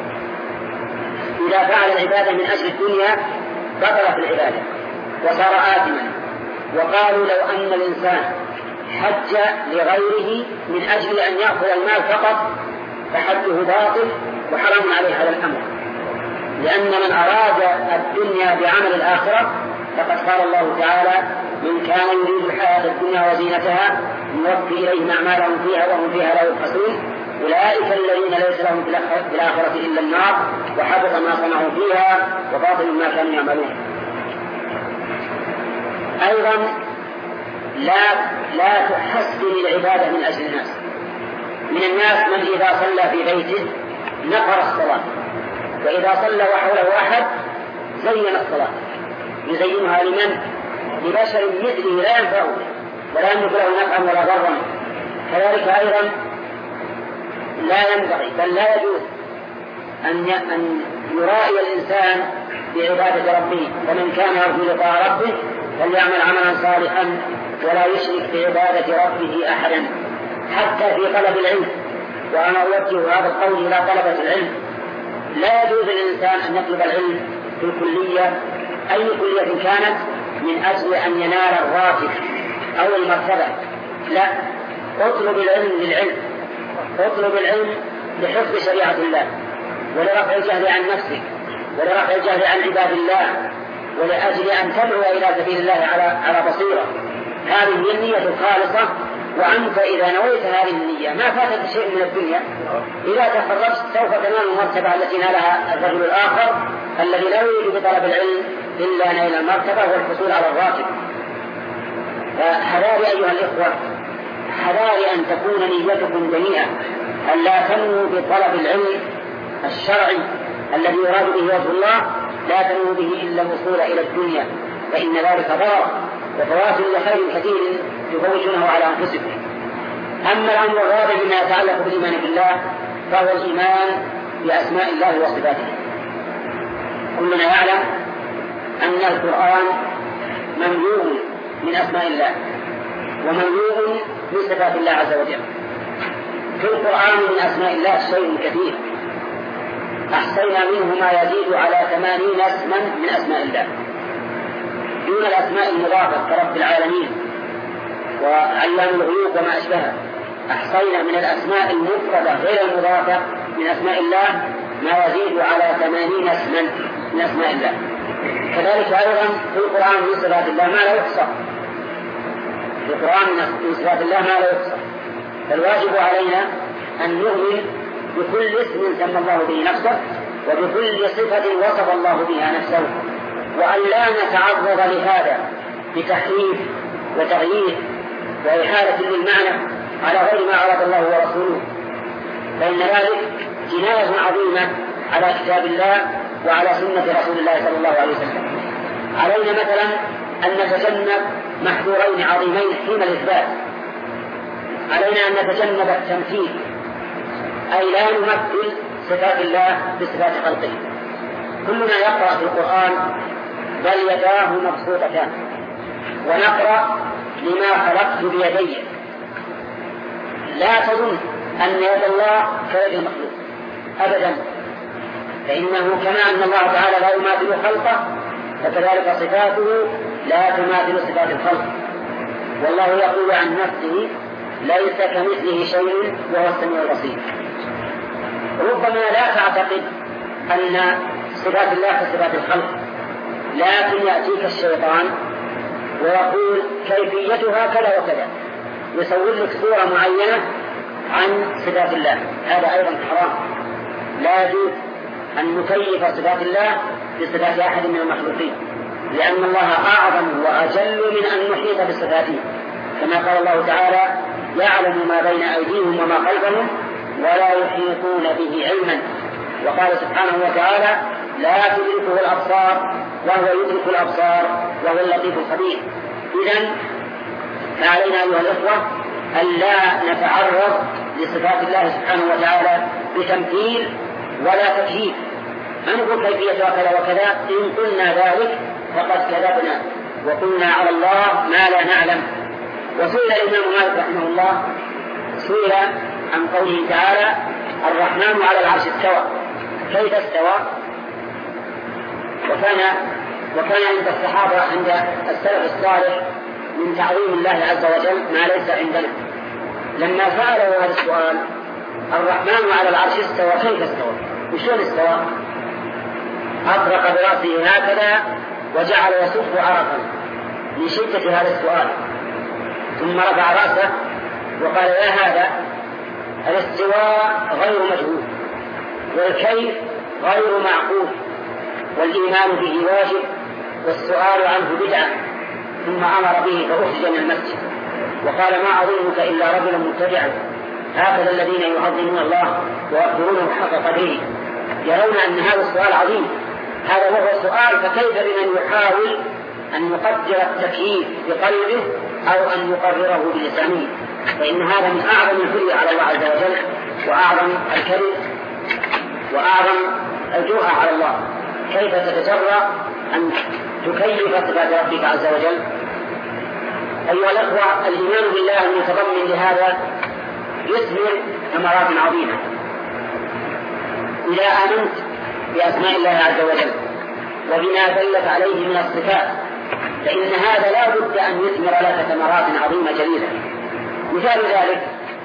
إذا فعل العبادة من أجل الدنيا بطلت العبادة وصار آثما. وقالوا لو أن الإنسان حج لغيره من أجل أن يأخذ المال فقط فحجه باطل وحرام عليه هذا الأمر، لأن من أراد الدنيا بعمل الآخرة فقد قال الله تعالى من كان يريد الحياة الدنيا وزينتها نوفي إليهم أعمالهم فيها وهم فيها لا يبخسون أولئك الذين ليس لهم في الآخرة إلا النار وحبط ما صنعوا فيها وباطل ما كانوا يعملون. أيضا لا لا تحسن العبادة من أجل الناس. من الناس من إذا صلى في بيته نقر الصلاة، وإذا صلى وحوله أحد زين الصلاة، يزينها لمن؟ لبشر مثله لا ينفعه ولا يملك له نفعا ولا ضرا. كذلك أيضا لا ينبغي بل لا يجوز أن أن يرائي الإنسان بعبادة ربه، فمن كان يرجو لقاء ربه فليعمل عملا صالحا ولا يشرك بعبادة ربه أحدا. حتى في طلب العلم، وأنا أوجه هذا القول إلى طلبة العلم، لا يجوز للإنسان أن يطلب العلم في الكلية أي كلية كانت من أجل أن ينال الراتب أو المرتبة، لا، اطلب العلم للعلم، اطلب العلم لحفظ شريعة الله ولرفع الجهل عن نفسك ولرفع الجهل عن عباد الله ولأجل أن تدعو إلى سبيل الله على على بصيرة. هذه هي النية الخالصة. وأنت إذا نويت هذه النية ما فاتت شيء من الدنيا، إذا تخرجت سوف تنال المرتبة التي نالها الرجل الآخر الذي لا يريد بطلب العلم إلا نيل المرتبة والحصول على الراتب. فحذاري أيها الإخوة، حذاري أن تكون نيتكم جميعا أن لا تنمو بطلب العلم الشرعي الذي يراد به وجه الله، لا تنمو به إلا الوصول إلى الدنيا، فإن ذلك ضرر وفوات لخير كثير يفوتونه على أنفسكم. أما الأمر الرابع بما يتعلق بالإيمان بالله فهو الإيمان بأسماء الله وصفاته. كلنا يعلم أن القرآن مملوء من أسماء الله ومملوء من صفات الله عز وجل. في القرآن من أسماء الله شيء كثير، أحصينا منه ما يزيد على ثمانين اسما من أسماء الله، دون الأسماء المضافة كرب العالمين وعلام الغيوب وما أشبهه. أحصينا من الأسماء المفردة غير المضافة من أسماء الله ما يزيد على ثمانين اسما من أسماء الله. كذلك أيضا في القرآن من صفات الله ما لا يحصى، في القرآن من صفات الله ما لا يحصى. فالواجب علينا أن نؤمن بكل اسم سمى الله به نفسه وبكل صفة وصف الله بها نفسه، وأن لا نتعرض لهذا بتحريف وتغيير وإحالة للمعنى على غير ما أراد الله ورسوله، فإن ذلك جناية عظيمة على كتاب الله وعلى سنة رسول الله صلى الله عليه وسلم. علينا مثلا أن نتجنب محظورين عظيمين حين الإثبات. علينا أن نتجنب التمثيل، أي لا نمثل صفات الله بصفات خلقه. كلنا يقرأ في القرآن بل يداه مبسوطتان، ونقرأ لما خلقت بيدي. لا تظن أن يد الله كيد المخلوق أبدا، فإنه كما أن الله تعالى لا يماثل خلقه فكذلك صفاته لا تماثل صفات الخلق. والله يقول عن نفسه ليس كمثله شيء وهو السميع البصير. ربما لا تعتقد أن صفات الله كصفات الخلق، لكن يأتيك الشيطان ويقول كيفيتها كذا وكذا، يسوي لك صورة معينة عن صفات الله. هذا أيضا حرام. لا يجوز أن نكيف صفات الله بصفات أحد من المخلوقين، لأن الله أعظم وأجل من أن نحيط بصفاته، كما قال الله تعالى يعلم ما بين أيديهم وما خلفهم ولا يحيطون به علما. وقال سبحانه وتعالى لا تدركه الأبصار وهو يدرك الأبصار وهو اللطيف الخبير. إذن فعلينا أيها الإخوة أن لا نتعرض لصفات الله سبحانه وتعالى بتمثيل ولا تكييف. ما نقول كيفية وكذا وكذا، إن قلنا ذلك فقد كذبنا وقلنا على الله ما لا نعلم. وسئل الإمام مالك رحمه الله سئل عن قوله تعالى الرحمن على العرش استوى، كيف استوى؟ وكان وكان عند الصحابة عند السلف الصالح من تعظيم الله عز وجل ما ليس عندنا. لما سألوا هذا السؤال الرحمن على العرش استوى كيف استوى؟ وشون استوى؟ أطرق برأسه هكذا وجعل يسف عرقا من شدة هذا السؤال، ثم رفع رأسه وقال يا هذا الاستواء غير مجهول والكيف غير معقول والإيمان به واجب والسؤال عنه بدعة. ثم أمر به فأخرج من المسجد وقال ما أظنك إلا رجلا مبتدعا. هكذا الذين يعظمون الله ويقدرونه حق قدره يرون أن هذا السؤال عظيم. هذا هو السؤال، فكيف بمن يحاول أن يقدر التكييف بقلبه أو أن يقرره بلسانه؟ فإن هذا من أعظم الكذب على الله عز وجل وأعظم الكذب وأعظم الجرأة على الله. كيف تتجرأ أن تكيف صفات ربك عز وجل؟ أيها الأخوة، الإيمان بالله المتضمن لهذا يثمر ثمرات عظيمة. إذا آمنت بأسماء الله عز وجل وبما دلت عليه من الصفات فإن هذا لا بد أن يثمر لك ثمرات عظيمة جليلة. مثال ذلك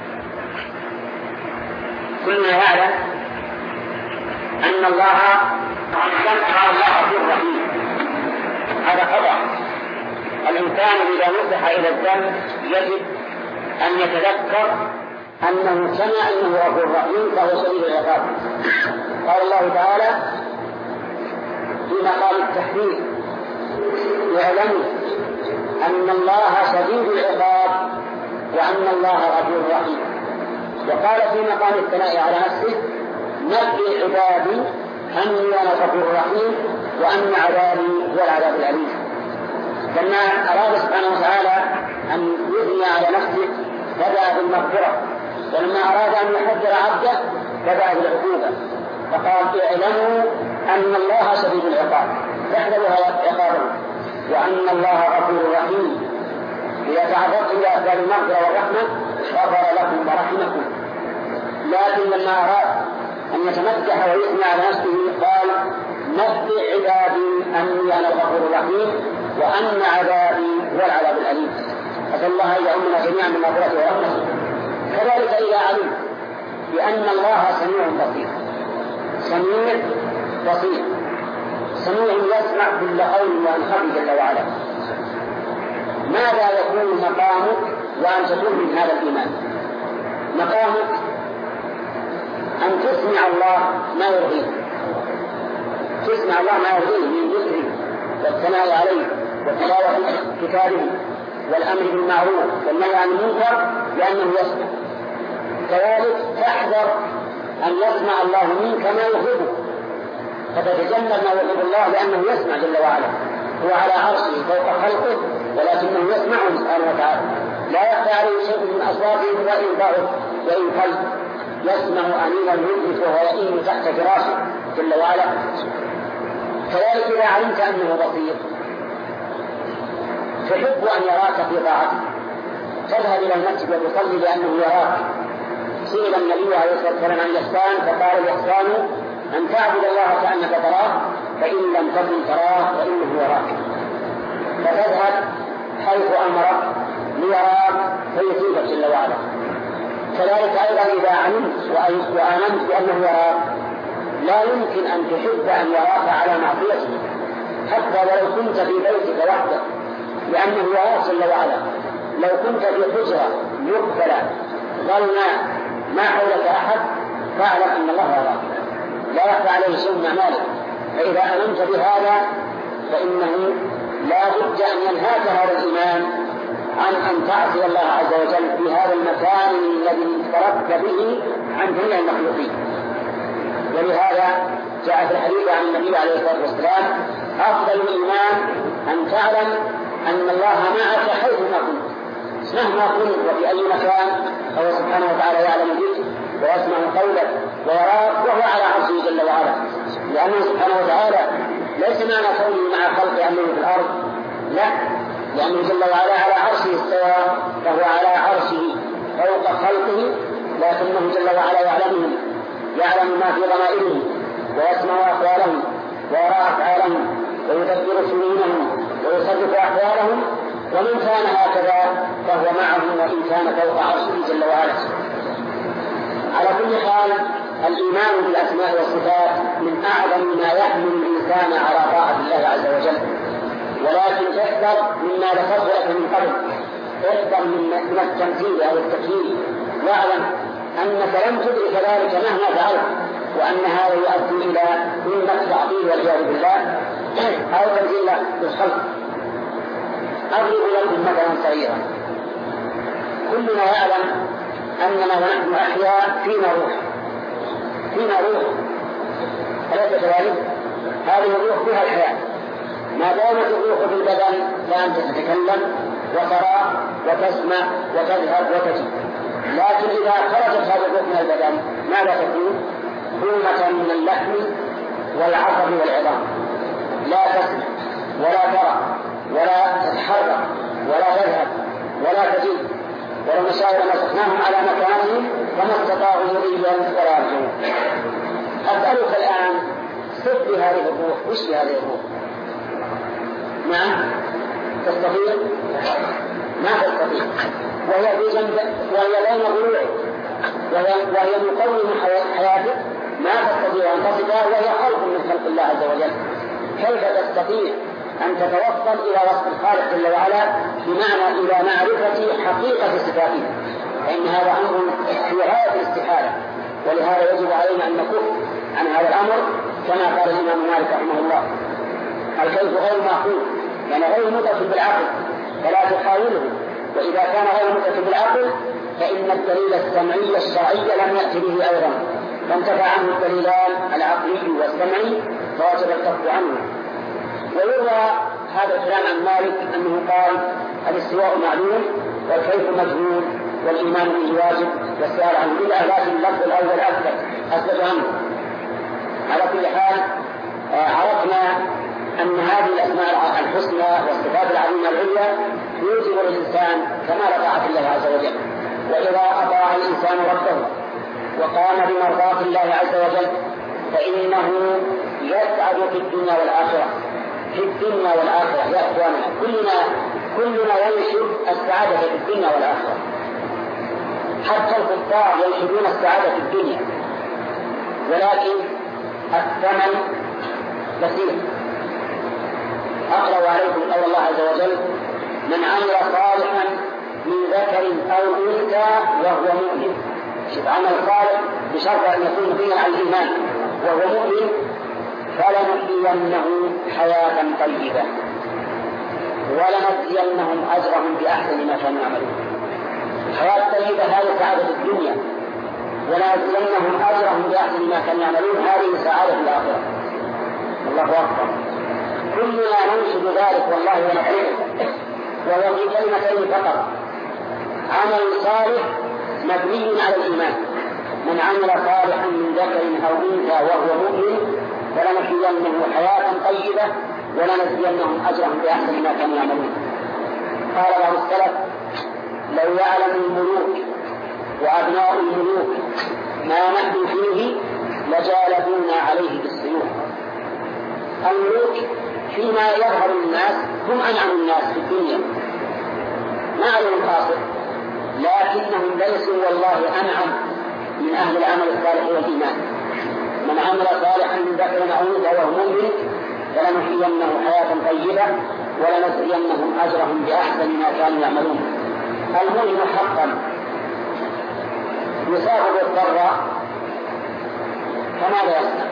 كلنا يعلم أن الله قال الله غفور رحيم. هذا قضاء. الإنسان إذا نصح إلى الذنب يجب أن يتذكر أنه سمع أنه غفور رحيم فهو شديد العقاب. قال الله تعالى في مقام التحذير اعلموا أن الله شديد العقاب وأن الله غفور رحيم. وقال في مقام الثناء على نفسه نبئ عبادي أني أنا الغفور الرحيم وأن عذابي هو العذاب الأليم. لما أراد سبحانه وتعالى أن يثني على نفسه بدأ بالمغفرة، ولما أراد أن يحذر عبده بدأ بالعقوبة، فقال اعلموا أن الله شديد العقاب يحذر عقابه وأن الله غفور رحيم. إذا تعرضتم إلى أسباب المغفرة والرحمة غفر لكم ورحمكم. لكن لما أراد أن يتمدح ويثني على نفسه قال نبئ عبادي أني أنا الغفور الرحيم وأن عذابي هو العذاب الأليم. أسأل الله أن يؤمنا جميعا من مغفرته ورحمته. كذلك إذا علم بأن الله سميع بصير، سميع بصير سميع يسمع كل قول وأنخفض جل وعلا، ماذا يكون مقامك وأن تكون من هذا الإيمان؟ مقامك أن تسمع الله ما يرضيه، تسمع الله ما يرضيه من ذكره والثناء عليه وتلاوة كتابه والأمر بالمعروف والنهي عن المنكر لأنه يسمع. كذلك تحذر أن يسمع الله منك ما يغضبه، فتتجنب ما يغضب الله لأنه يسمع جل وعلا، هو على عرشه فوق خلقه ولكنه يسمعه سبحانه وتعالى، لا يخفى عليه شيء من أصواتهم وإن ضعف وإن قل، يسمع أنين الملك وهو يئين تحت فراشه جل وعلا. كذلك إذا علمت أنه بصير تحب أن يراك في طاعته، تذهب إلى المسجد وتصلي لأنه يراك. سئل النبي عليه الصلاة والسلام عن الإحسان فقال الإحسان أن تعبد الله كأنك تراه فإن لم تكن تراه فإنه يراك، فتذهب حيث أمرك ليراك فيطيبك جل وعلا. كذلك أيضا إذا علمت وآمنت بأنه يراك لا يمكن أن تحب أن يراك على معصيته حتى ولو كنت في بيتك وحدك لأنه يراك جل وعلا. لو كنت في حجرة مقفلة ظلماء ما حولك أحد فاعلم أن الله يراك، لا يخفى عليه شيء من أعمالك. فإذا آمنت بهذا فإنه لا بد أن ينهاك هذا الإيمان عن أن تعصي الله عز وجل في هذا المكان الذي انفردت به عن جميع المخلوقين. ولهذا جاء في الحديث عن النبي عليه الصلاة والسلام أفضل الإيمان أن تعلم أن الله معك حيثما كنت مهما كنت وفي أي مكان، فهو سبحانه وتعالى يعلم بك ويسمع قولك ويراك وهو على عرشه جل وعلا. لأنه سبحانه وتعالى ليس معنى كونه مع خلقه أنه في الأرض، لا، لأنه جل وعلا على عرشه استوى فهو على عرشه فوق خلقه، لكنه جل وعلا يعلمهم، يعلم ما في ضمائرهم ويسمع أقوالهم ويرى أفعالهم ويدبر سنينهم ويصرف أحوالهم. ومن كان هكذا فهو معهم وإن كان فوق عرشه جل وعلا. على كل حال الإيمان بالأسماء والصفات من أعظم ما يحمل الإنسان على طاعة الله عز وجل. ولكن احذر مما ذكرت لك من قبل، احذر من التمثيل أو التكييف، واعلم أنك لم تدرك ذلك مهما فعلت، وأن هذا يؤدي إلى إما تعطيل والعياذ بالله أو تنزيل بالخلق. أضرب لكم مثلا صغيرا، كلنا يعلم أننا ونحن أحياء فينا روح، فينا روح أليس كذلك؟ هذه الروح فيها الحياة، ما دامت الروح في البدن فأنت تتكلم وترى وتسمع وتذهب وتجي. لكن إذا خرجت هذه الروح من البدن ماذا تكون؟ كومة من اللحم والعصب والعظام، لا تسمع ولا ترى ولا تتحرك ولا تذهب ولا تجي. ولو نشاء لمسخناهم على مكانهم فما استطاعوا مضيا ولا يرجعون. أسألك الآن صف لي هذه الروح، وش هذه الروح؟ نعم تستطيع؟ ما تستطيع، وهي في جنب وهي بين ضلوعك وهي, وهي مقوم حياتك، ما تستطيع أن تصفها وهي خلق من خلق الله عز وجل. كيف تستطيع أن تتوصل إلى وصف الخالق جل وعلا بمعنى إلى معرفة حقيقة صفاته؟ فإن هذا أمر في غاية الاستحالة، ولهذا يجب علينا أن نكف عن هذا الأمر كما قال الإمام مالك رحمه الله: الكيف غير معقول، يعني غير مدرك بالعقل فلا تحاوله، وإذا كان غير مدرك بالعقل فإن الدليل السمعي الشرعي لم يأتي به أيضا، فانتفع عنه الدليلان العقلي والسمعي فوجب الكف عنه. ويروى هذا الكلام عن مالك أنه قال الاستواء معلوم والكيف مجهول والإيمان به واجب والسؤال عن بدعة، لكن اللفظ الأول أكثر أثبت عنه. على كل حال عرفنا أن هذه الأسماء الحسنى والصفات العظيمة العليا يوجب الإنسان كمال طاعة الله عز وجل. وإذا أطاع الإنسان ربه وقام بمرضاة الله عز وجل فإنه يسعد في الدنيا والآخرة. في الدنيا والآخرة يا أخواننا، كلنا كلنا ينشد السعادة في الدنيا والآخرة، حتى الكفار ينشدون السعادة في الدنيا، ولكن الثمن بسيط. أقرأ عليكم قول الله عز وجل: من عمل صالحا من ذكر أو أنثى وهو مؤمن. شوف، عمل صالح بشرط أن يكون مبنيا على الإيمان وهو مؤمن، فلنحيينه حياة طيبة ولنجزينهم أجرهم بأحسن ما كانوا يعملون. الحياة الطيبة هذه سعادة الدنيا، ولنجزينهم أجرهم بأحسن ما كانوا يعملون هذه سعادة الآخرة. الله أكبر. كلنا ننشد ذلك والله ونقول، وهو في كلمتين فقط: عمل صالح مبني على الإيمان. من عمل صالحا من ذكر أو أنثى وهو مؤمن فلنحيينه حياة طيبة ولنجزينهم أجرهم بأحسن ما كانوا يعملون. قال بعض السلف: لو يعلم الملوك وأبناء الملوك ما نحن فيه لجالبونا عليه بالسيوف. الملوك فيما يظهر للناس هم أنعم الناس في الدنيا، ما عليهم خاصر، لكنهم ليسوا والله أنعم من أهل العمل الصالح والإيمان. من عمل صالحا من ذكر أو أنثى وهو مؤمن فلنحيينه حياة طيبة ولنجزينهم أجرهم بأحسن ما كانوا يعملون. المؤمن حقا يصاب بالضراء فماذا يصنع؟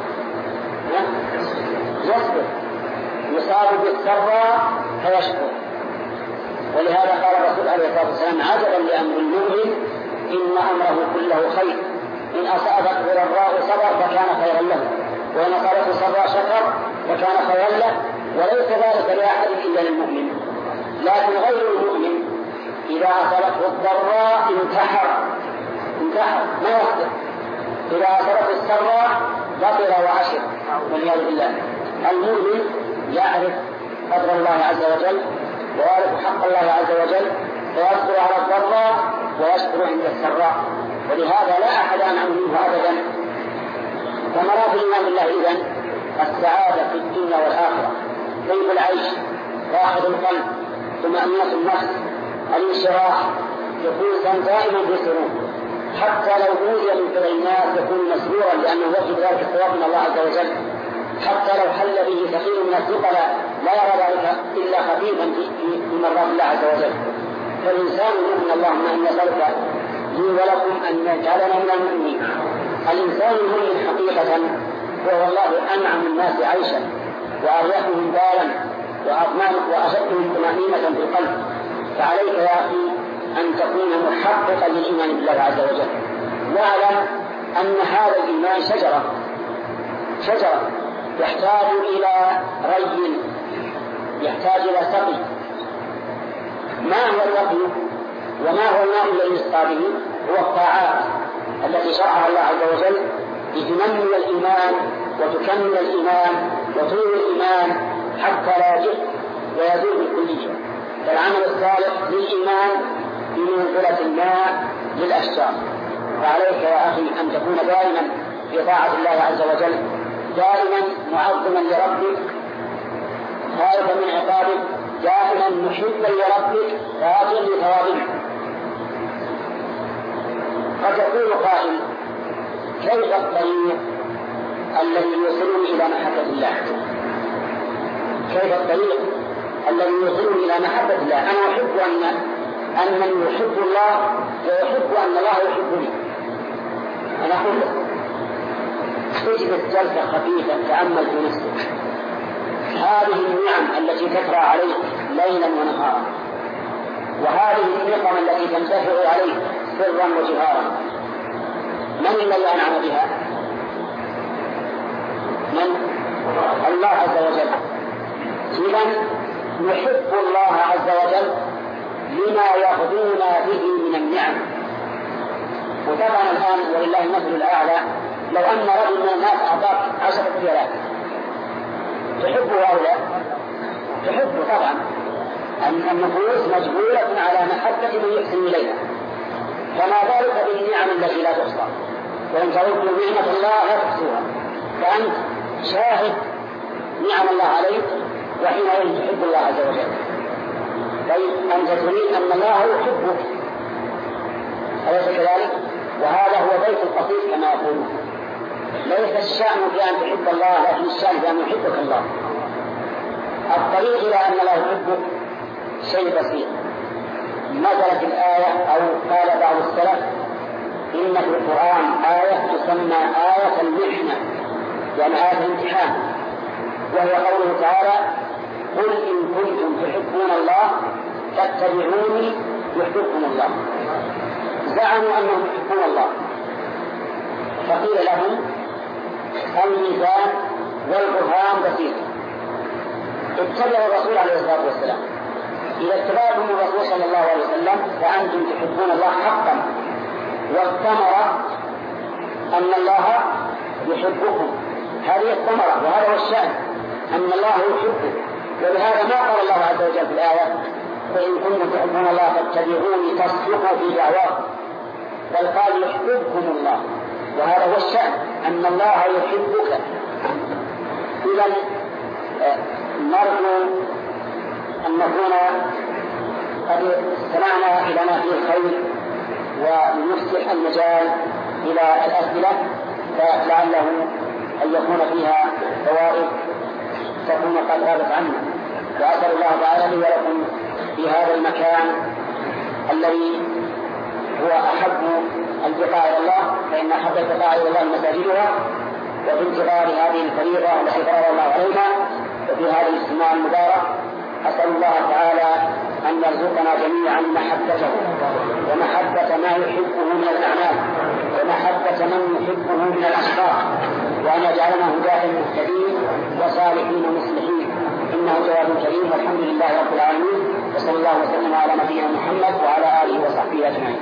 يصبر. يصاب بالسراء فيشكر. ولهذا قال الرسول عليه الصلاة والسلام: عجبا لأمر المؤمن إن أمره كله خير، إن أصابته ضراء صبر فكان خيرا له، وإن أصابته سراء شكر فكان خيرا له. وليس ذلك لأحد إلا للمؤمن. لكن غير المؤمن إذا أصابته الضراء انتحر انتحر ما يصبر، إذا أصابته السراء بطل وعشر والعياذ بالله. المؤمن يعرف قدر الله عز وجل ويعرف حق الله عز وجل فيصبر على الضراء ويشكر عند السراء، ولهذا لا أحد أنعم منه أبدا. فمراد الإيمان بالله إذن السعادة في الدنيا والآخرة، طيب العيش، راحة القلب، طمأنينة النفس، الانشراح، يكون دائما في سرور، حتى لو أوذي من كل الناس يكون مسرورا لأنه يجد ذلك الثواب من الله عز وجل. حتى لو حل به ثقيل من الثقلاء لا يرى ذلك إلا خفيفا في مرضات الله عز وجل. فالإنسان يؤمن اللهم أن يسألك لي ولكم أن يجعلنا من المؤمنين. الإنسان المؤمن حقيقة هو والله أنعم الناس عيشا وأريحهم بالا وأشدهم طمأنينة في القلب. فعليك يا أخي أن تكون محققا للإيمان بالله عز وجل، واعلم أن هذا الإيمان شجرة شجرة يحتاج إلى ري، يحتاج إلى سقي. ما هو الري وما هو الماء الذي يسقى به؟ هو الطاعات التي شرعها الله عز وجل لتنمي الإيمان وتكمل الإيمان وطول الإيمان حتى لا يجف ويزول بالكلية. فالعمل الصالح للإيمان بمنزلة الماء للأشجار. فعليك يا أخي أن تكون دائما في طاعة الله عز وجل، دائما معظما لربك خائفا من عقابك، دائما محبا لربك راجيا لثوابه. قد يقول قائل: كيف الطريق الذي يوصلني إلى محبة الله؟ كيف الطريق الذي يوصلني إلى محبة الله؟ أنا أحب أن أن من يحب الله ويحب أن الله يحبني. أنا أقول اجلس جلسة خفيفة تأمل في نفسك هذه النعم التي تترى عليك ليلا ونهارا، وهذه النعم النقم التي تنتشر عليه سرا وجهارا من الذي أنعم بها؟ من؟ الله عز وجل. إذن نحب الله عز وجل لما يغدونا به من النعم. وطبعا الآن ولله المثل الأعلى، لو أن رجل من الناس أعطاك عشرة ريالات تحبه أو لا؟ تحبه طبعا. النفوس مجبولة على محبة من يحسن إليها، فما بالك بالنعم التي لا تحصى، وإن تعدوا نعمة الله لا تحصوها. فأنت شاهد نعم الله عليك وحينئذ تحب الله عز وجل. طيب أنت تريد أن الله يحبك، أليس كذلك؟ وهذا هو بيت القصيد كما يقولون. ليس الشأن في أن تحب الله، لكن الشأن في أن يحبك الله. الطريق إلى أن الله يحبك شيء بسيط. نزلت الآية أو قال بعض السلف إن في القرآن آية تسمى آية المحنة، يعني آية الامتحان، وهي قوله تعالى قل إن كنتم تحبون الله فاتبعوني يحببكم الله. زعموا أنهم يحبون الله، فقيل لهم الميزان والبرهان بسيط، اتبعوا الرسول عليه الصلاة والسلام. إذا اتبعتم الرسول صلى الله عليه وسلم فأنتم تحبون الله حقا، والثمرة أن الله يحبكم. هذه الثمرة وهذا هو الشأن، أن الله يحبك. ولهذا ما قال الله عز وجل في الآية فإن كنتم تحبون الله فاتبعوني تصدقوا في دعواكم، بل قال يحببكم الله، وهذا هو الشأن أن الله يحبك. إذن نرجو أن نكون قد استمعنا إلى ما فيه الخير، ونفتح المجال إلى الأسئلة فلعله أن يكون فيها فوائد تكون قد غابت عنا. وأسأل الله تعالى لي ولكم في هذا المكان الذي هو أحب البقاع إلى الله، فإن أحب البقاع إلى الله مساجدها، وفي انتظار هذه الفريضة التي فرض الله علينا وفي هذا الاجتماع المبارك أسأل الله تعالى أن يرزقنا جميعا محبته ومحبة ما يحبه من الأعمال ومحبة من يحبه من الأخلاق، وأن يجعلنا هداة مهتدين وصالحين مصلحين، إنه جواد كريم. والحمد لله رب العالمين، وصلى الله وسلم على نبينا محمد وعلى آله وصحبه أجمعين.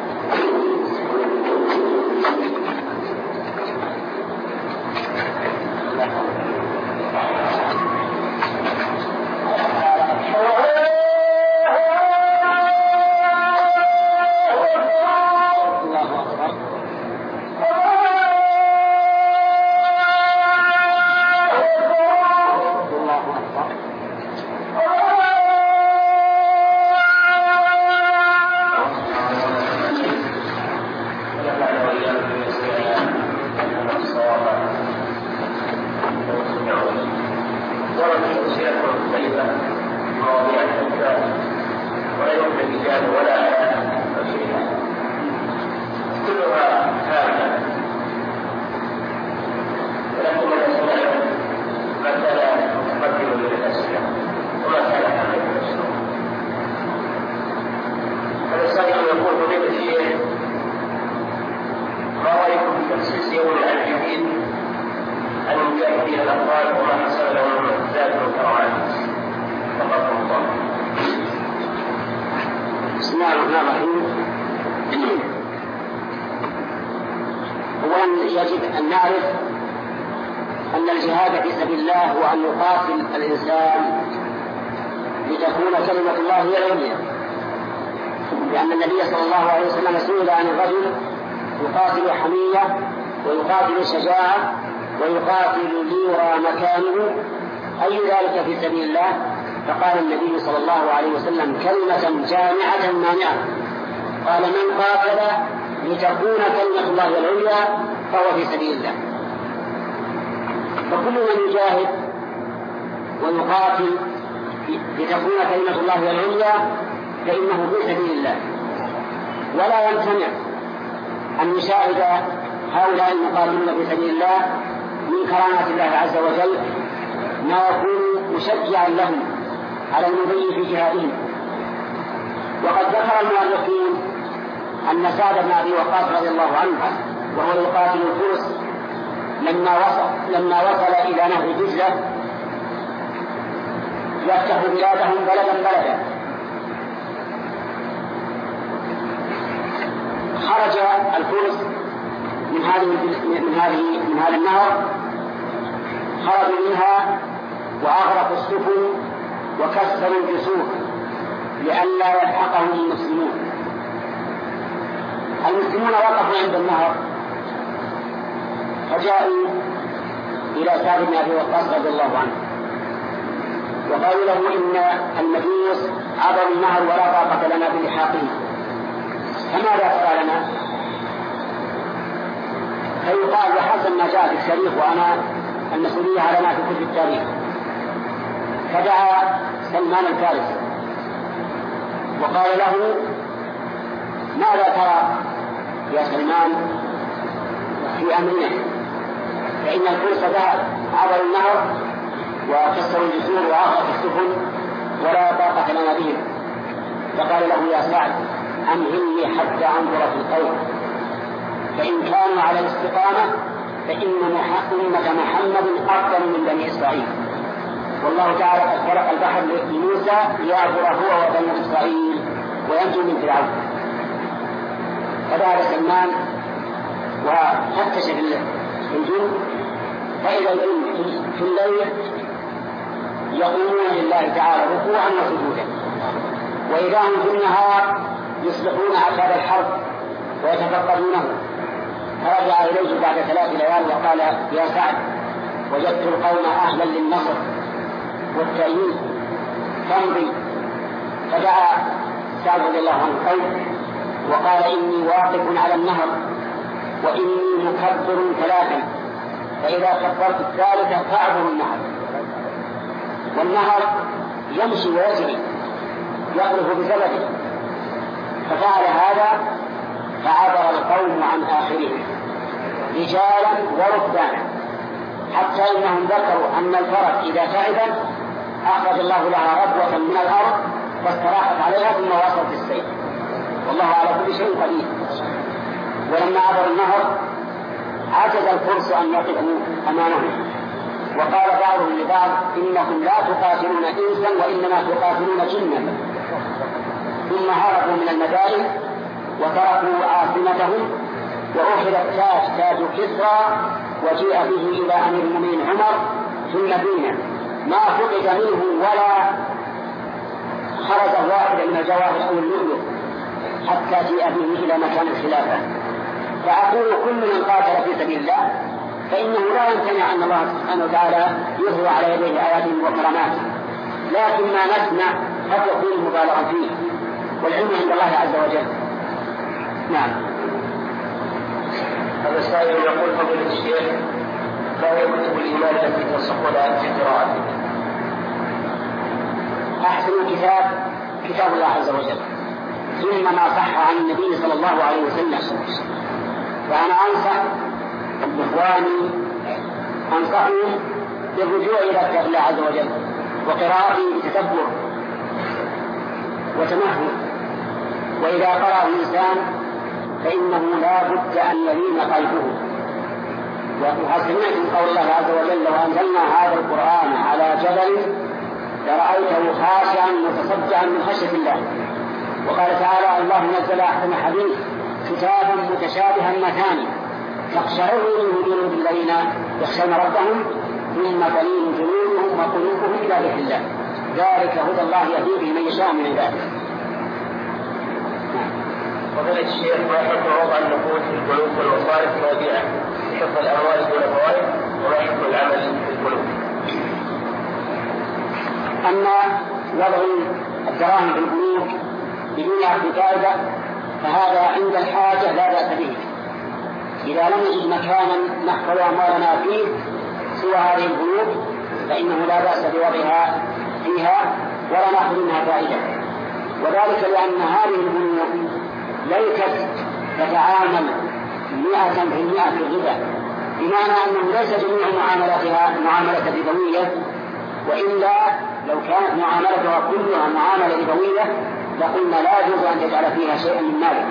يجب أن نعرف أن الجهاد في سبيل الله هو أن يقاتل الإنسان لتكون كلمة الله هي العليا، لأن النبي صلى الله عليه وسلم سئل عن الرجل يقاتل حمية ويقاتل شجاعة ويقاتل ليرى مكانه أي ذلك في سبيل الله؟ فقال النبي صلى الله عليه وسلم كلمة جامعة مانعة، قال من قاتل لتكون كلمة الله العليا فهو في سبيل الله. فكل من يجاهد ويقاتل لتكون كلمة الله العليا فإنه في سبيل الله، ولا يمتنع أن يشاهد هؤلاء المقاتلين في سبيل الله من كرامات الله عز وجل ما يكون مشجعا لهم على المضي في جهادهم. وقد ذكر المؤرخون أن سعد بن أبي وقاص رضي الله عنه وهو يقاتل الفرس لما وصل, لما وصل إلى نهر دجلة يفتح بلادهم بلدا بلدا، خرج الفرس من هذه من هذه من هذا النهر، خرجوا منها وأغرقوا السفن وكسروا الجسور لئلا يلحقهم المسلمون. المسلمون وقفوا عند النهر فجاءوا إلى سعد بن أبي وقاص رضي الله عنه وقالوا له إن المجوس عبروا النهر ولا طاقة لنا بلحاقهم، فماذا ترى لنا؟ فيقال بحسب ما جاء في التاريخ وأنا المسؤولية على ما في كتب التاريخ. فدعا سلمان الفارسي وقال له ماذا ترى يا سلمان في أمرنا؟ فإن الفرس ذهب عبروا النهر وكسروا الجسور وأغرقوا السفن ولا طاقة لنا بهم. فقال له يا سعد أمهلني حتى أنظر في القوم، فإن كانوا على الاستقامة فإن أمة محمد أفضل من بني إسرائيل، والله تعالى قد خلق البحر لموسى ليعبر هو وبني إسرائيل وينجو من فرعون. فذهب سلمان وفتش الجند فإذا الجند في الليل يقومون لله تعالى ركوعا وسجودا، وإذا هم في النهار يصلحون عتاب الحرب ويتفقدونه. فرجع إليه بعد ثلاث ليال وقال يا سعد وجدت القوم أهلا للنصر والتأييد فامضي. فدعا سعد رضي الله عنه قوم وقال إني واقف على النهر وإني مكبر ثلاثا، فإذا كبرت الثالثة فأعبر النهر. والنهر يمشي ويجري يقذف بسببه، ففعل هذا فعبر القوم عن آخره رجالا وركبانا، حتى إنهم ذكروا أن الفرس إذا تعبت أخرج الله لها ربوة من الأرض فاستراحت عليها ثم وصلت السير، والله على كل شيء قدير. ولما عبر النهر عجز الفرس أن يقفوا أمامهم، وقال بعضهم لبعض إنكم لا تقاتلون إنسا وإنما تقاتلون جنا. ثم هربوا من المدائن وتركوا عاصمتهم، وأخذت تاج تاج كسرى وجيء به إلى أمير المؤمنين عمر في المدينة، ما فقد منه ولا خرج واحد من الجواهر أو اللؤلؤ حتى جيء به إلى مكان الخلافة. فأقول كل من قاتل في سبيل الله فإنه لا يمتنع أن الله سبحانه وتعالى يظهر على يديه آيات وكرامات، لكن ما نسمع قد يكون مبالغا فيه، والعلم عند الله عز وجل. نعم.
هذا السائل يقول فضيلة الشيخ ما هي كتب الإيمان التي تنصحون في قراءته؟
أحسن كتاب كتاب الله عز وجل، ثم ما صح عن النبي صلى الله عليه وسلم. وأنا أنصح إخواني أنصحهم بالرجوع إلى كتاب الله عز وجل وقراءته بتدبر وتمهل، وإذا قرأ الإنسان فإنه لا بد أن يلين قلبه. وقد سمعتم قول الله عز وجل لو أنزلنا هذا القرآن على جبل لرأيته خاشعا متصدعا من خشية الله. وقال تعالى الله نزل أحسن حديث كتابا متشابها مثاني تقشعر منه جلود الذين يخشون ربهم ثم تلين جلودهم وقلوبهم إلى ذكر الله، ذلك هدى الله يهدي به من يشاء من عباده.
فضيلة الشيخ ما حكم وضع النقود في البنوك والوصائف الوديعة لحفظ الأموال دون فوائد، وما حكم العمل في البنوك؟
أما وضع الدراهم في البنوك بدون أخذ فائدة فهذا عند الحاجة لا بأس به، إذا لم نجد مكانا نحفظ أموالنا فيه سوى هذه البنوك فإنه لا بأس بوضعها فيها ولا نأخذ منها فائدة. وذلك لأن هذه البنوك ليست تتعامل مئة في المئة في الربا، بمعنى أنه ليس جميع معاملاتها معاملة ربوية، وإلا لو كانت معاملتها كلها معاملة ربوية لقلنا لا يجوز أن تجعل فيها شيئا من مالك.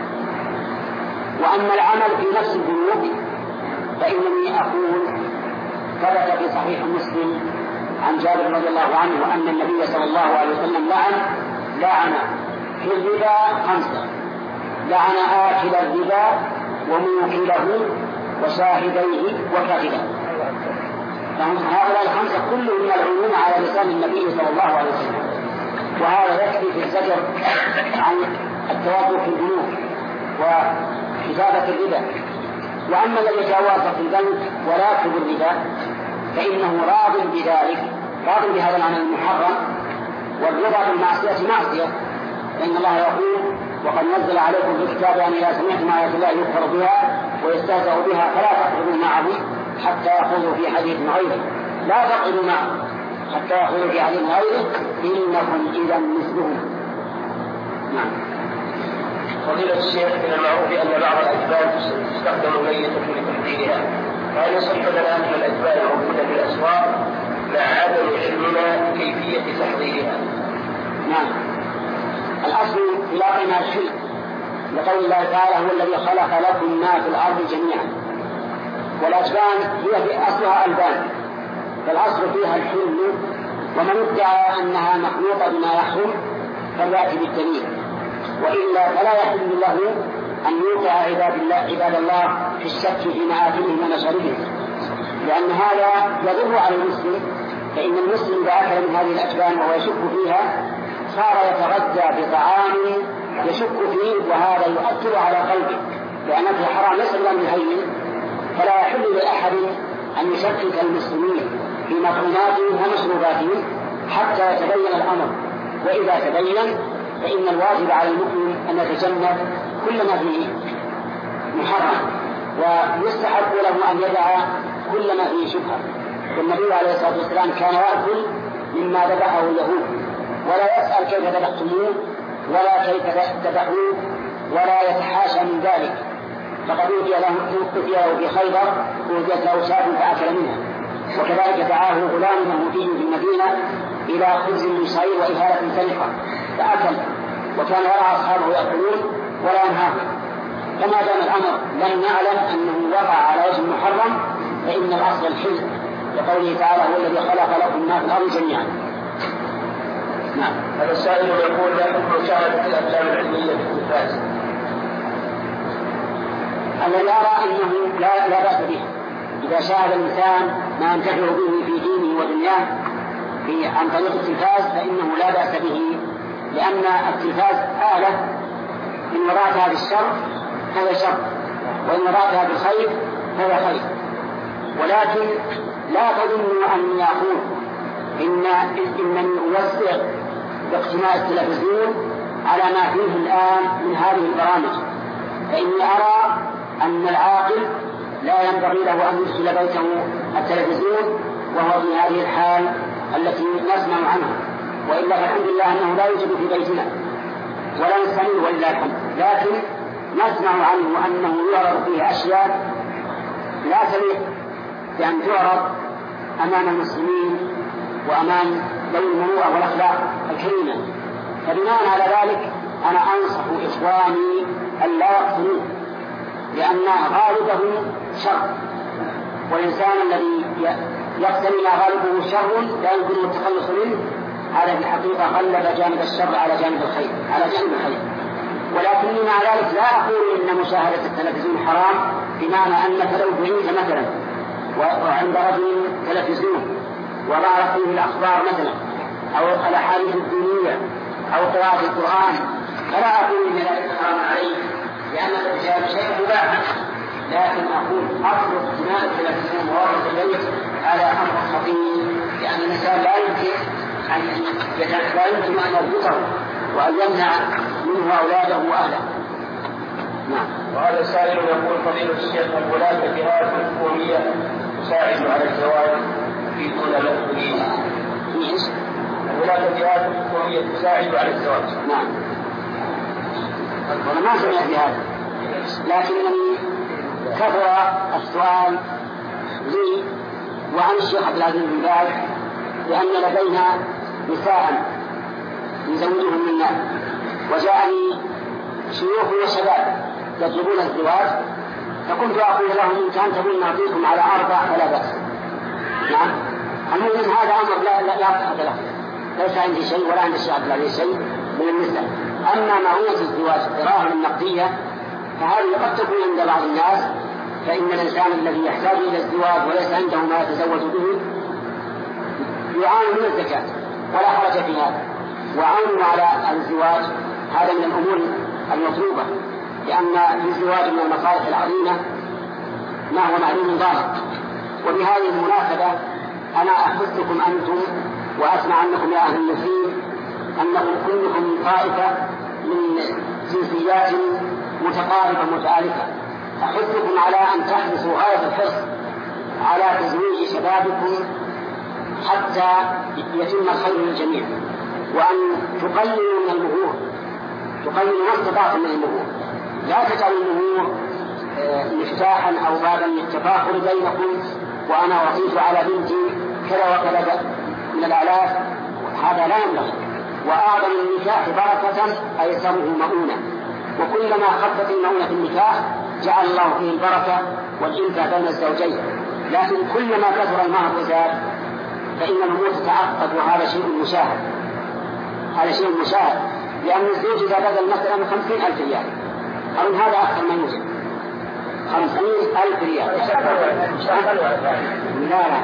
وأما العمل في نفس البنوك فإنني أقول ثبت في صحيح مسلم عن جابر رضي الله عنه أن النبي صلى الله عليه وسلم لعن لعن في الربا خمسة: لعن آكل الربا وموكله وشاهديه وكاتبه. هؤلاء الخمسة كلهم ملعونون على لسان النبي صلى الله عليه وسلم، وهذا يكفي في الزجر عن التواضع في البنوك وكتابة الربا. وأما الذي يتواضع في البنك ولا يكتب الربا فإنه راض بذلك، راض بهذا العمل المحرم، والرضا بالمعصية معصية، لأن الله يقول: وقد نزل عليكم في الكتاب أن إذا سمعتم آيات الله يكفر بها ويستهزأ بها فلا تقعدوا معهم حتى يخوضوا في حديث غيره. لا تقعدوا معهم حتى يخوضوا في حديث غيره إنكم إذا مثلهم. نعم.
فضيلة الشيخ، من المعروف أن بعض الأجبان تستخدم ميتة لتحضيرها، فهل يصح لنا أن الأجبان الموجودة في الأسواق مع عدم علمنا كيفية تحضيرها؟
نعم. الأصل في لاقنا الحل، لقول الله تعالى: هو الذي خلق لكم ما في الأرض جميعا. والأجبان هي في أصلها ألبان، فالأصل فيها الحل، ومن ادعى أنها مخلوطة بما يحرم فليأتي بالدليل، وإلا فلا يحل له أن يوقع عباد الله, عباد الله في الشك في مآكلهم ومشاربهم، لأن هذا يضر على المسلم. فإن المسلم إذا أكل من هذه الأجبان وهو يشك فيها صار يتغذى بطعام يشك فيه، وهذا يؤثر على قلبه، لأنه حرام ليس بأمر هين. فلا يحل لأحد أن يشكك المسلمين في مطعوماتهم ومشروباتهم حتى يتبين الأمر، وإذا تبين فإن الواجب على المؤمن أن يتجنب كل ما فيه محرم، ويستحق له أن يدع كل ما فيه شبهة. والنبي عليه الصلاة والسلام كان يأكل مما ذبحه اليهود، ولا يسأل كيف ذبحتموه ولا كيف ذبحوه ولا يتحاشى من ذلك. فقد أوتي له في خيبر ووجدت له شاة فأكل منها، وكذلك دعاه غلام يهودي في المدينة إلى خبز من شعير وإهالة سلقة فأكل، وكان يرى أصحابه يأكلون ولا ينهاهم. فما دام الأمر لم نعلم أنه وقع على وجه محرم فإن الأصل الحل، لقوله تعالى: هو الذي خلق لكم ما في الأرض جميعا.
نعم. هذا السائل يقول: لا حكم مشاهدة الأفلام العلمية في التلفاز؟
الذي يرى أنه لا, لا بأس به إذا شاهد الإنسان ما ينتفع به في دينه ودنياه عن طريق التلفاز فإنه لا بأس به، لأن التلفاز آلة إن وراءها بالشر فهي شر، وإن وراءها بالخير فهي خير. ولكن لا تظنوا أن يقول إن إنني أوسع باقتناء التلفزيون على ما فيه الآن من هذه البرامج، فإني أرى أن العاقل لا ينبغي له أن يدخل بيته التلفزيون وهو في هذه الحال التي نسمع عنها، وإلا فالحمد لله أنه لا يوجد في بيتنا ولا نستمع ولله الحمد، لكن نسمع عنه أنه يعرض فيه أشياء لا تليق بأن تعرض أمام المسلمين وأمام ذوي المروءة والأخلاق الكريمة. فبناء على ذلك أنا أنصح إخواني أن لا يقتلوه، لأن غالبه شر، والإنسان الذي يقتني ما غالبه شر لا يمكن التخلص منه، هذا في الحقيقة قلب جانب الشر على جانب الخير على جانب الخير. ولكني مع ذلك لا أقول إن مشاهدة التلفزيون حرام، بمعنى أنك لو بعيد مثلا وعند رجل تلفزيون وضع فيه الأخبار مثلا أو الأحاديث الدينية أو قراءة القرآن فلا أقول إن ذلك حرام عليه لأن الإجابة شيء مباح، لكن أقول أصل اقتناء التلفزيون وورث البيت على أمر خطير، لأن الإنسان لا يمكن أن لا يمكن أن يربطه وأن يمنع منه أولاده وأهله.
نعم. وهذا السائل يقول: فضيلة الشيخ، هناك جهات حكومية تساعد على الزواج في دون مسؤولين؟ هناك جهات حكومية تساعد على الزواج؟
نعم. أنا ما سمعت بهذا، لكنني كثر السؤال لي وعن الشيخ عبد العزيز بن باز بأن لدينا نساء يزوجهم من الناس، وجاءني شيوخ وشباب يطلبون الزواج، فكنت أقول لهم إن كان تبون نعطيكم على أربع فلا بأس. نعم، المهم هذا أمر لا لا لا أحد له، ليس عندي شيء ولا عند الشيخ عبد العزيز شيء من النساء. أما معونة الزواج دراهم النقدية فهذه قد تكون عند بعض الناس، فإن الإنسان الذي يحتاج إلى الزواج وليس عنده ما يتزوج به يعاني من الزكاة ولا حرج في هذا، وعونه على الزواج هذا من الأمور المطلوبة، لأن في الزواج من المصالح العظيمة ما هو معلوم ظاهر. وبهذه المناسبة أنا أحثكم أنتم وأسمع عنكم يا أهل النسيم أنكم كلكم من طائفة من جنسيات متقاربة متآلفة، أحثكم على أن تحرصوا غاية الحرص على تزويج شبابكم حتى يتم الخير للجميع، وأن تقللوا من المهور، تقللوا ما استطعتم من المهور، لا تجعلوا المهور مفتاحا أو بابا للتفاخر بينكم، وأنا وصيت على بنتي كذا وكذا من الآلاف، هذا لا ينبغي. وأعظم النكاح بركة أيسره مؤونة، وكلما خفت المؤونة في النكاح جعل الله فيه البركة والإنفة بين الزوجين. لكن كلما كثر المهر وزاد فإن الأمور تتعقد، وهذا شيء مشاهد، هذا شيء مشاهد، لأن الزوج إذا بدل مثلا من خمسين ألف ريال أو هذا أكثر ما يوجد خمسين ألف ريال لا لا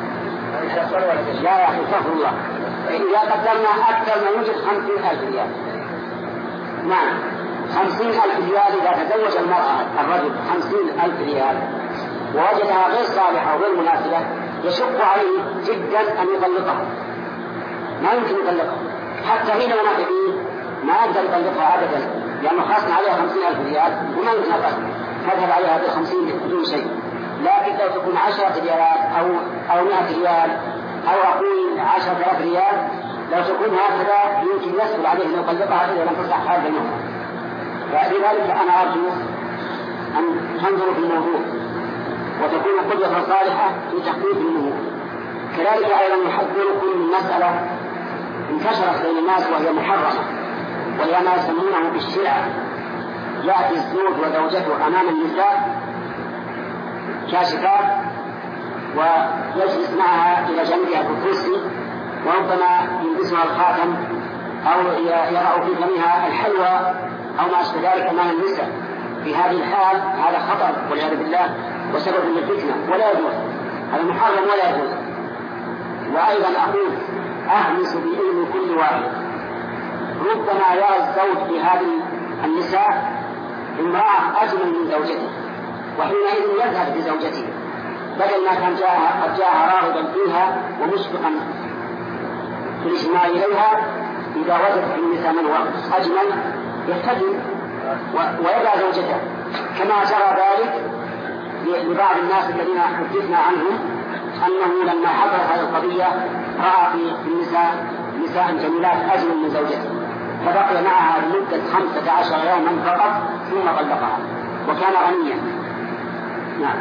لا يا أخي استغفر الله، إذا قدرنا أكثر ما يوجد خمسين ألف ريال. نعم، خمسين ألف ريال إذا تزوج المرأة الرجل خمسين ألف ريال ووجدها غير صالحة وغير مناسبة يشق عليه جدا أن يطلقها، ما يمكن يطلقها، حتى حين ونحن ما أقدر يطلقها أبدا، لأنه خاصنا عليها خمسين ألف ريال وما يمكن أطلق هذا عليها بالخمسين بدون شيء. لكن لو تكون عشرة ريالات أو أو مئة ريال أو أقول عشرة آلاف ريال، لو تكون هكذا يمكن يسهل عليه أن يطلقها إذا لم تصح هذا المهر. فلذلك أنا أرجو أن تنظروا في الموضوع وتكون قدوة صالحة في تخفيف المهور. كذلك أيضا نحذركم من مسألة انتشرت بين الناس وهي محرمة، وهي ما يسمونه بالشرع. يأتي الزوج وزوجته أمام النساء كاشفات ويجلس معها إلى جنبها في الكرسي، وربما يلبسها الخاتم أو يرى في فمها الحلوى أو ما أشبه ذلك أمام النساء. في هذه الحال هذا خطر والعياذ بالله وسبب للفتنة ولا يجوز، هذا محرم ولا يجوز. وأيضا أقول أهمس بإذن كل واحد، ربما يرى الزوج لهذه النساء امرأة أجمل من زوجته، وحينئذ يذهب بزوجته بدل ما كان جاءها قد جاءها راغبا فيها ومشفقا في الاجتماع إليها، إذا وجد في النساء من هو أجمل يهتدي ويدع زوجته، كما جرى ذلك لبعض الناس الذين حدثنا عنهم أنه لما حضر هذه القضية رأى في النساء نساء جميلات أجمل من زوجته، فبقي معها لمدة خمسة عشر يوما فقط ثم طلقها وكان غنيا. نعم.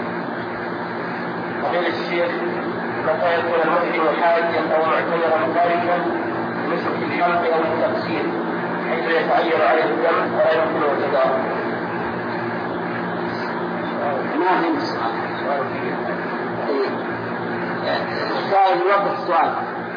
وقيل الشيخ متى يكون المسلم حاجا أو معتبرا ذلك مثل الحلق أو التقصير حيث يتعين عليه الدم ولا يمكن اعتذاره؟
ما فهمت السؤال. السائل يوضح السؤال.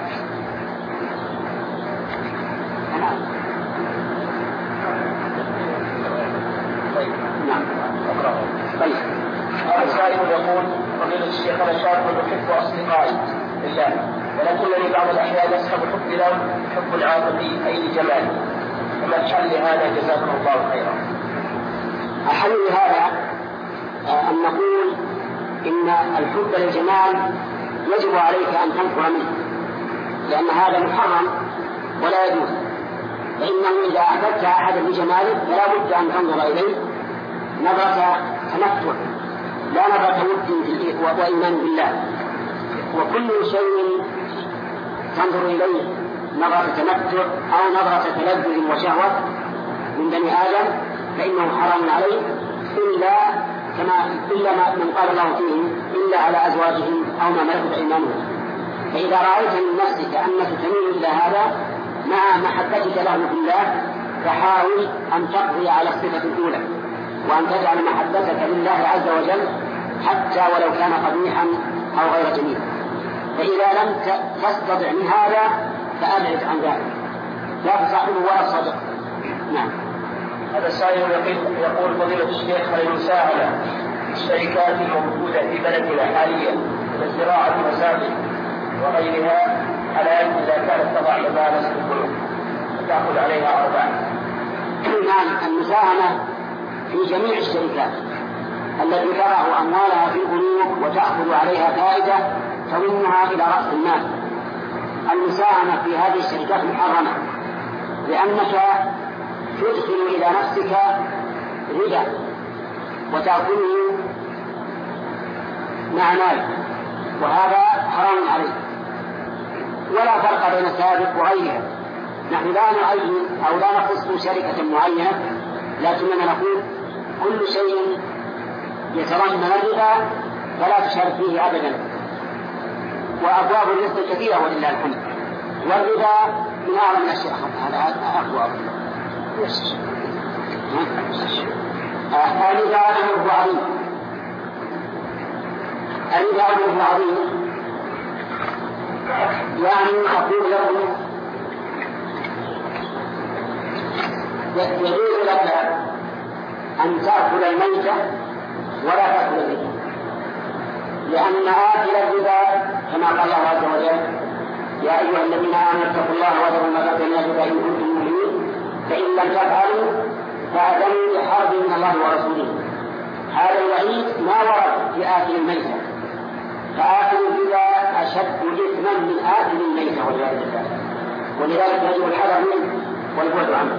نعم. طيب.
هذا السائل يقول فضيلة الشيخ أنا شاب أحب أصدقائي بالله، ولكنني بعض الأحيان يسحب حبي لهم حب العاطفي أي لجمالي، فما الحل لهذا جزاكم الله خيرا؟
الحل لهذا أن نقول إن الحب للجمال يجب عليك أن تنفر منه، لأن هذا محرم ولا يجوز، فإنه إذا أحببت أحدا بجماله فلا بد أن تنظر إليه نظرة تمتع لا نظرة ود وإيمان بالله. وكل شيء تنظر إليه نظرة تمتع أو نظرة تلذذ وشهوة من بني آدم فإنه حرام عليه، إلا كما إلا ما من قال الله فيه إلا على أزواجهم أو ما ملكت أيمانهم. فإذا رأيت من نفسك أنك تميل إلى هذا مع محبتك له بالله فحاول أن تقضي على الصفة الأولى وأن تجعل محبتك لله عز وجل حتى ولو كان قبيحا أو غير جميل. فإذا لم تستطع من هذا فأبعد عن ذلك، لا تصاحبه ولا تصدق. نعم.
هذا السائل يقول فضيلة الشيخ هل المساهمة الشركات الموجودة في بلدنا حاليا لزراعة المساجد وغيرها حلال إذا كانت تضع مبالغ في البنوك وتأخذ عليها أرباح؟
نعم، المساهمة في جميع الشركات التي تضع أموالها في البنوك وتأخذ عليها فائدة تضمها إلى رأس المال. المساهمة في هذه الشركات محرمة، لأنك تدخل إلى نفسك ربا وتأكله مع مال، وهذا حرام عليك. ولا فرق بين سابق وغيرها. نحن لا نعين أو لا نخص شركة معينة، لكننا نقول كل شيء يتضمن الربا فلا تشارك فيه أبدا. وأبواب الرزق كثيرة ولله الحمد، والربا من أعظم الأشياء. هذا أقوى الربا أمره عظيم. الربا أمره عظيم، يعني أقول لكم يجوز لك أن تأكل الميتة ولا تأكل الربا، لأن آكل الربا كما قال الله عز وجل يا أيها الذين آمنوا اتقوا الله وذروا ما بقي من الربا إن كنتم مؤمنين فإن لم تفعلوا فأذنوا بحرب من الله ورسوله. هذا الوعيد ما ورد في آكل الميتة، فآكل الربا أشد إثما من آكل الميتة والعياذ بالله، ولذلك يجب الحذر منه والبعد عنه.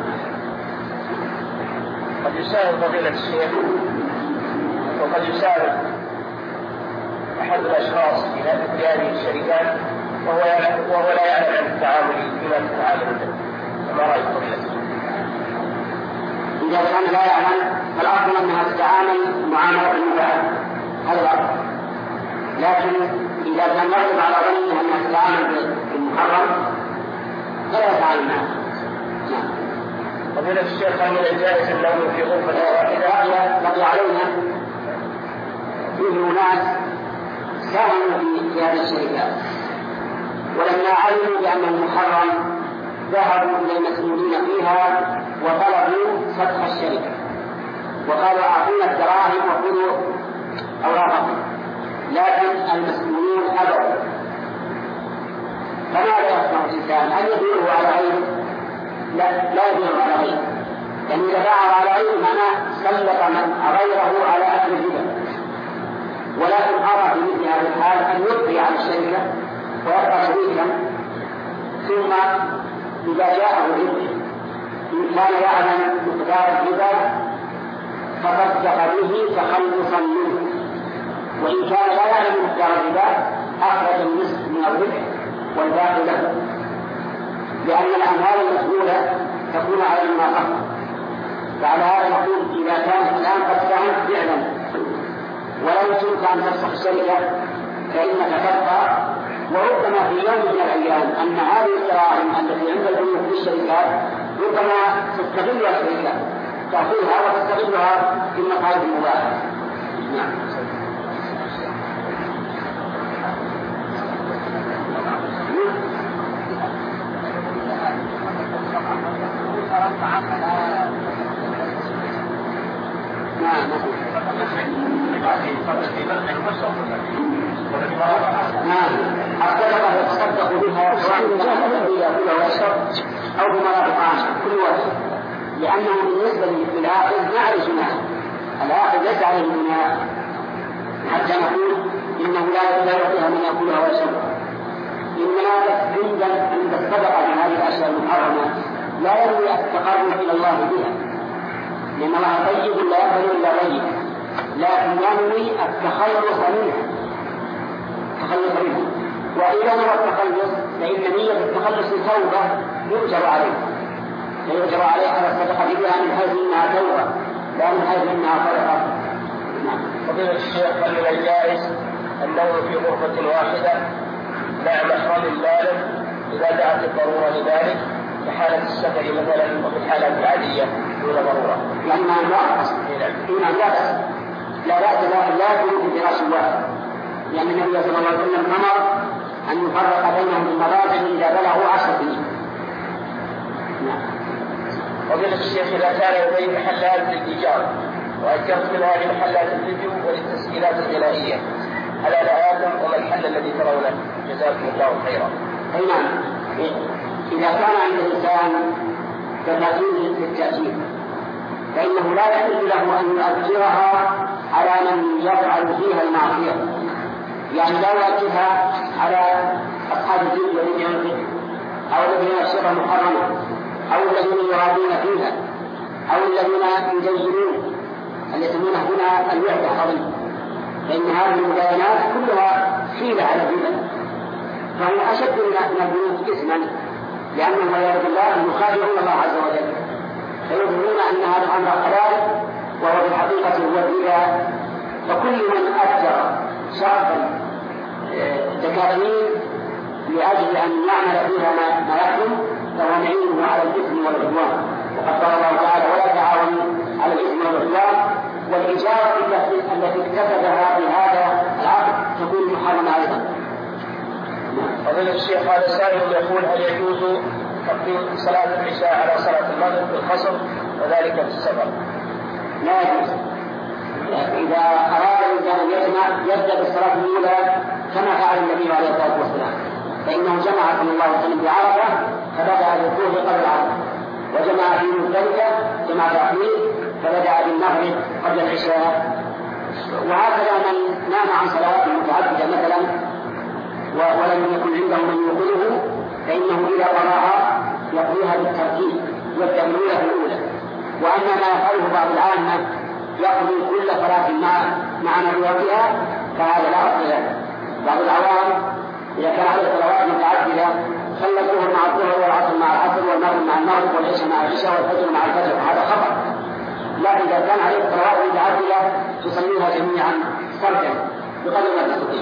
قد يساهم فضيلة الشيخ وقد يساهم أحد الأشخاص في هذه الشركات وهو وهو لا يعلم عن التعامل بما تتعامل به، فما رأيك فضيلة؟
إذا كان لا يعلم فالأفضل أنها تتعامل معاملة المباح، هذا الأفضل. لكن إذا كان يغلب على ظنه أنها تتعامل بالمحرم فلا يتعامل معه.
فضيلة الشيخ هل من الجائز النوم في غرفة واحدة؟
بقي علينا فيه ناس ساهموا في هذه الشركات ولما علموا بأنه محرم ذهبوا إلى المسؤولين فيها وطلبوا فتح الشركة وقالوا أعطونا الدراهم وخذوا أوراقهم، لكن المسؤولون أبوا. فماذا يصنع الإنسان؟ هل يبيعه على غيره؟ لا لا يبيعه على غيره، لأن إذا باعه على غيره معناه سلط من غيره على أكل الربا. ولكن أرى في مثل هذه الحال أن يبقي على الشركة ويبقى شريكا، ثم إذا جاءه الربح إن كان يعلم مقدار الربا فصدق به تخلصا منه، وإن كان لا يعلم مقدار الربا أخرج النصف من الربح والباقي له، لأن الأموال المسؤولة تكون على المناقصة. فعلى هذا نقول إذا كان الإنسان قد ساهم فعلا ولا يمكنك أن تفسخ الشركة فإنك تبقى، وربما في يوم من الأيام أن هذه الدراهم التي عند البنوك في الشركات ربما تستغلها الشركات، تأخذها وتستغلها في المقاعد المباحة. نعم. نعم، الصدقة يتصدق بها سواء يأكل ويشرب أو بمرض عام كل واحد، لأنه بالنسبة للآخر ما عليه جناح، الآخر ليس عليه جناح حتى نقول إنه لا يعطيها من يأكلها ويشربها. إنما عند عند الصدقة من هذه الأشياء المحرمة لا ينوي التقرب إلى الله بها، لأن الله طيب لا يقبل إلا طيبا، لكن ينوي التخلص منها التخلص منها وإذا نوى التخلص فإن نية التخلص توبة يؤجر عليه، فيؤجر عليه على الصدقة بها من حيث إنها توبة لا من حيث إنها صدقة.
فضيلة الشيخ هل من الجائز النوم في غرفة واحدة مع محرم بالغ إذا دعت الضرورة لذلك في حالة السفر مثلا وفي الحالات العادية دون ضرورة.
لما لا فيما لا بأس لا بأس لا يكون في فراش واحد، لأن النبي صلى الله عليه وسلم أمر أن يفرق بينهم المضاجع إذا بلغوا عشر سنين.
وقيل الشيخ إذا كان لديه محلات للإيجار وأجرت من هذه محلات الفيديو وللتسجيلات الغنائية، هل هذا آدم وما الحل الذي ترونه؟ جزاكم الله خيرا.
أي نعم، إذا كان عند الإنسان تفاصيل للتأجير فإنه لا يحل له أن يؤجرها على من يفعل فيها المعصية، يعني لا يؤجرها على أصحاب الفيديو الذين ينفذ أو الذين يشربها محرمة أو الذين يرادون فيها أو الذين يزينون اللي يسمونه هنا الوحدة حرم، فإن هذه المباينات كلها حيلة على الربا، فهي أشد من البنوك إثما، لأنهم والعياذ بالله يخادعون الله عز وجل فيظنون أن هذا الأمر حلال وهو في الحقيقة هو الربا. فكل من أجر شرطا دكاكين لأجل أن يعمل فيها ما يحرم فهو نعينه على الإثم والعدوان، وقد قال الله تعالى ولا تعاونوا على الإثم والعدوان، والإجارة التي اكتسبها بهذا العقد تكون محرمة أيضا.
فضيلة الشيخ هذا سائل يقول هل يجوز تقديم صلاة العشاء على صلاة المغرب في القصر وذلك في السفر؟
لا يجوز. إذا أراد الإنسان أن يجمع يبدأ بالصلاة الأولى كما فعل النبي عليه الصلاة والسلام، فإنه جمع صلى الله عليه وسلم بعرفة فبدأ بالظهر قبل العصر، وجمع في مزدلفة جمع تأخير فبدأ بالمغرب قبل العشاء. وهكذا من نام عن صلاة متعددة مثلا ولم يكن عنده من يوقظه فإنه إذا قرأها يقضيها بالترتيب يبدأ بالأولى في الأولى. وأما ما يفعله بعض العامة يقضي كل صلاة مع مع نبوتها فهذا لا أصل له. بعض العوام إذا كان عليه صلوات متعددة صلى الظهر مع الظهر والعصر مع العصر والمغرب مع المغرب والعشاء مع العشاء والفجر مع الفجر، هذا خطأ. لكن إذا كان عليه صلوات متعددة تصليها جميعا سردا بقدر ما تستطيع.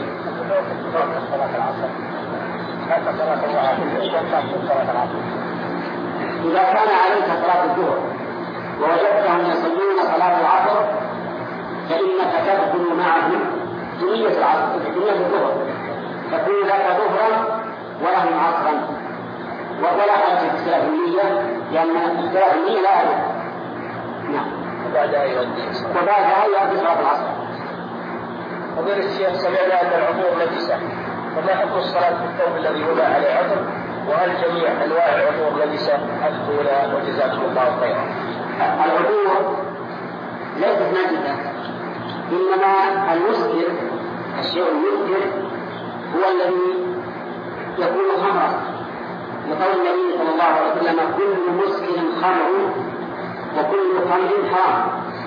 إذا كان عليك صلاة الظهر ووجدتهم يصلون صلاة العصر فإنك تدخل معهم جميع العصر جميع الظهر تكون لك ظهرا ولهم عصرا ولا حاجة في اختلاف النية لأن اختلاف النية لا يعرف. نعم.
وبعدها يؤدي
وبعدها يؤدي صلاة العصر.
فضيلة الشيخ سمعنا أن العطور نجسة، فما حكم الصلاة في الثوب الذي وضع عليه عطر؟ وهل جميع أنواع العطور نجسة؟ أذكونا وجزاكم الله خيرا.
العطور ليست نجسة، إنما المسكر الشيء المسكر هو الذي يكون خمرا، لقول النبي صلى الله عليه وسلم كل مسكر خمر وكل خمر حرام.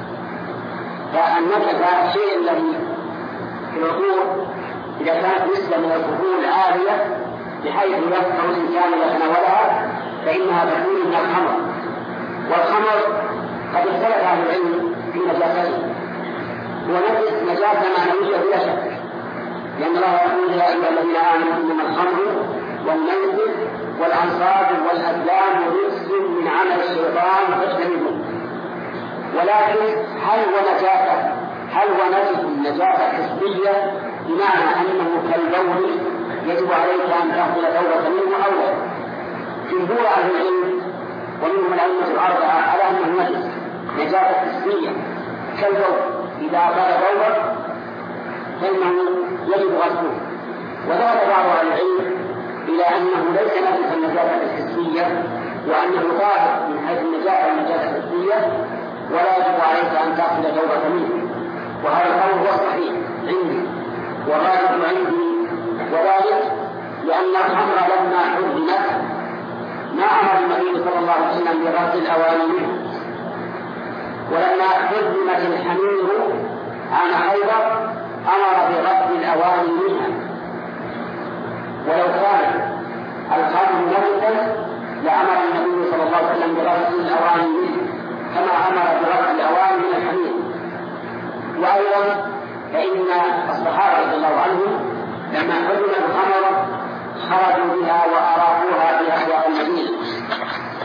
فالنجسة الشيء الذي في العطور إذا كانت نسبة من الفضول عالية بحيث يفقر الإنسان إذا تناولها فإنها تكون من الخمر. والخمر قد اختلف أهل العلم في نجاسته، ونجس نجاسة معنوية بلا شك، لأن الله يقول يا أيها الذين آمنوا إنما الخمر والميسر والأنصاب والأزلام رجس من عمل الشيطان فاجتنبوه. ولكن هل هو نجاسة هل هو نجس نجاسة حسية بمعنى أنه كالبول يجب عليك أن تأخذ توبة منه أو لا؟ جمهور أهل العلم ومنهم الأئمة الأربعة على أنه نجس نجاسة حسية كالبول، إذا أخذ توبة فإنه يجب غسله. وذهب بعض أهل العلم إلى أنه ليس نجس النجاسة الحسية وأنه طاهر من حيث النجاسة النجاسة الحسية ولا يجب عليك أن تأخذ توبة منه، وهذا القول هو الصحيح عندي والراجح عندي، وذلك لأن الخمر لما حرمت ما أمر النبي صلى الله عليه وسلم بغسل الأواني منه، ولما حرمت الحمير عن خيبر أمر بغسل الأواني منها. ولو كان الخمر نجسا لأمر النبي صلى الله عليه وسلم بغسل الأواني منه كما أمر بغسل الأواني من الحمير. وأيضا فإن الصحابة رضي الله عنهم لما حرمت الخمر خرجوا بها وأراقوها في أسواق المدينة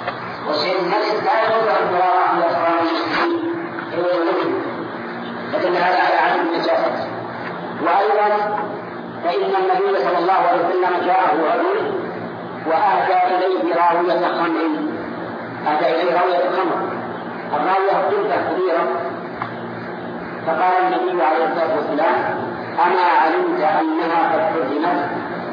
أولا فإن النبي صلى الله عليه وسلم جاءه رجل وأهدى إليه راوية خمر، أهدى إليه راوية خمر، الراوية قلة كبيرة، فقال النبي عليه الصلاة والسلام: أما علمت أنها قد حرمت؟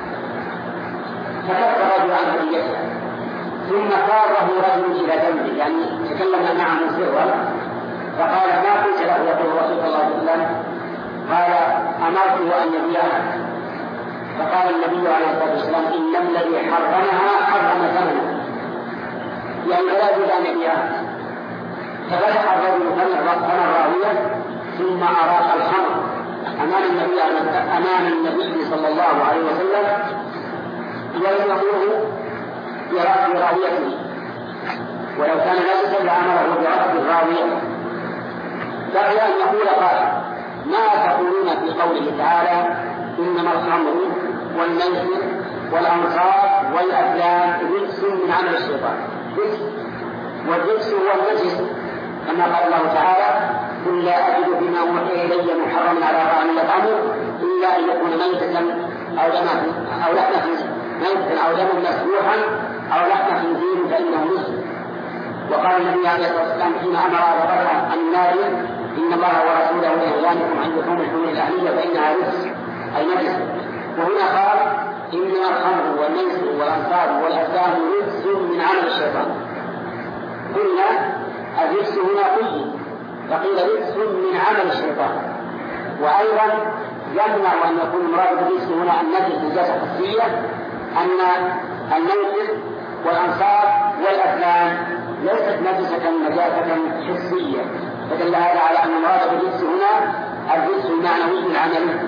فكف الرجل عن هديتها، ثم قاره رجل إلى جنبه، يعني تكلم معه سرا، فقال: ما قلت له؟ يقول الرسول صلى الله عليه وسلم: قال: أمرته أن يبيعها. فقال النبي عليه الصلاة والسلام: إن الذي حرمها حرم ثمنها، يعني لا يجوز أن يبيعها. ففتح الرجل ثمن الراوية ثم أراق الخمر أمام النبي أمام النبي صلى الله عليه وسلم يلزمه براويته، ولو كان نجسا لأمره برفض الراوية. بقي أن يقول قائل: ما تقولون في قوله تعالى: إنما الخمر والميسر والأنصاب والأزلام رجس من عمل الشيطان؟ والرجس هو النجس، كما قال الله تعالى: قل لا أجد فيما أوحي إلي محرما على طاعم يطعمه إلا أن يكون ميتة أو دما أو لحم ميتة أو دما مسفوحا أو لحم خنزير فإنه مسلم. وقال النبي عليه الصلاة والسلام حين أمر أبا بكر عن النار: إن الله ورسوله ينهيانكم عن لحوم الحمر الأهلية فإنها رجس أي نجس. وهنا قال: إنما الخمر والميسر والأنصاب والأزلام رجس من عمل الشيطان. قلنا الرجس هنا كله، فقيل رجس من عمل الشيطان. وأيضا يمنع أن يكون المراد بالرجس هنا النجس نجاسة حسية، أن الميسر والأنصاب والأزلام ليست نجسة نجاسة حسية، فدل هذا على أن المراد بالرجس هنا الرجس المعنوي العملي.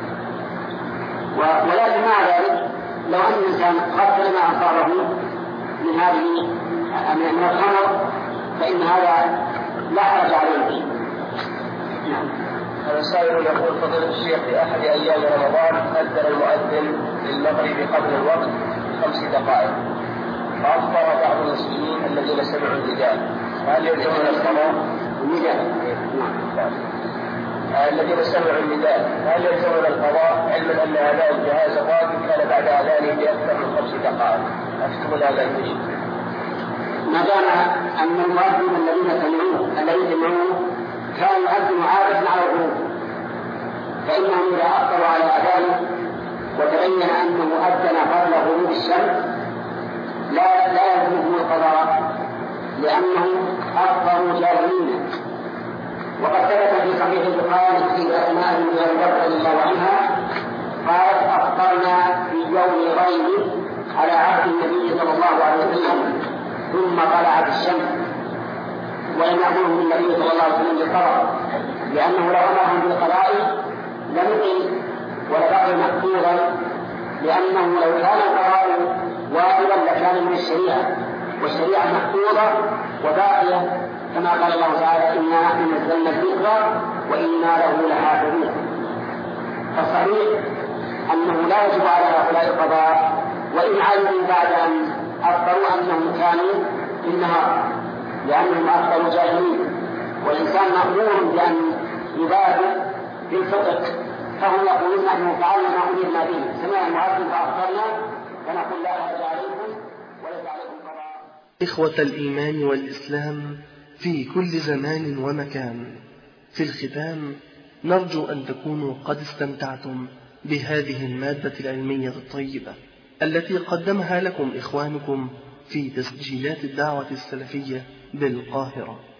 ولكن مع ذلك لو أن الإنسان قتل ما أصابه من هذه من الخمر فإن هذا لا حرج عليه.
نعم. هذا سائل يقول: فضيلة الشيخ، في أحد أيام رمضان أذن المؤذن للمغرب قبل الوقت خمس دقائق، فأفطر بعض المسلمين الذين سمعوا النداء، هل يلزمون القضاء؟
النداء
الذين سمعوا النداء هل يلزمون القضاء، علما أن أداء الجهاز الراتب كان بعد أذانه بأكثر من خمس دقائق؟ أفتكم هذا الشيء.
ما دام أن المؤذن الذين سمعوه الذين سمعوه كان يؤذن عادة على الغروب، فإنهم إذا أفطروا على أذانه وتبين أنه أذن قبل غروب الشمس لا لا يلزمهم القضاء، لأنهم أفطروا جاهلين. وقد ثبت في صحيح البخاري في أسماء بنت أبي بكر رضي الله عنها قالت: أفطرنا في يوم غيب على عهد النبي صلى الله عليه وسلم ثم طلعت الشمس، ولم يأمرهم النبي صلى الله عليه وسلم بالقضاء، لأنه لو أمرهم بالقضاء لمقل ولبقي محفوظا، لأنه لو كان القضاء واجبا لكان من الشريعة، والشريعة محفوظة وباقية، كما قال الله تعالى: إنا نحن نزلنا الذكر وإنا له لحافظون. فالصحيح أنه لا يجب على هؤلاء القضاء، وإن علموا بعد أن أخبروا أنهم كانوا في النهار، لأنهم أخبروا جاهلين، والإنسان مأمور بأن يبادر بالفطر، فهم يقولون: نحن فعلنا ما أمرنا به، سمعنا المؤذن فأخبرنا، فنقول لا حرج عليكم وليس عليكم قضاء.
إخوة الإيمان والإسلام في كل زمان ومكان، في الختام نرجو أن تكونوا قد استمتعتم بهذه المادة العلمية الطيبة التي قدمها لكم إخوانكم في تسجيلات الدعوة السلفية بالقاهرة.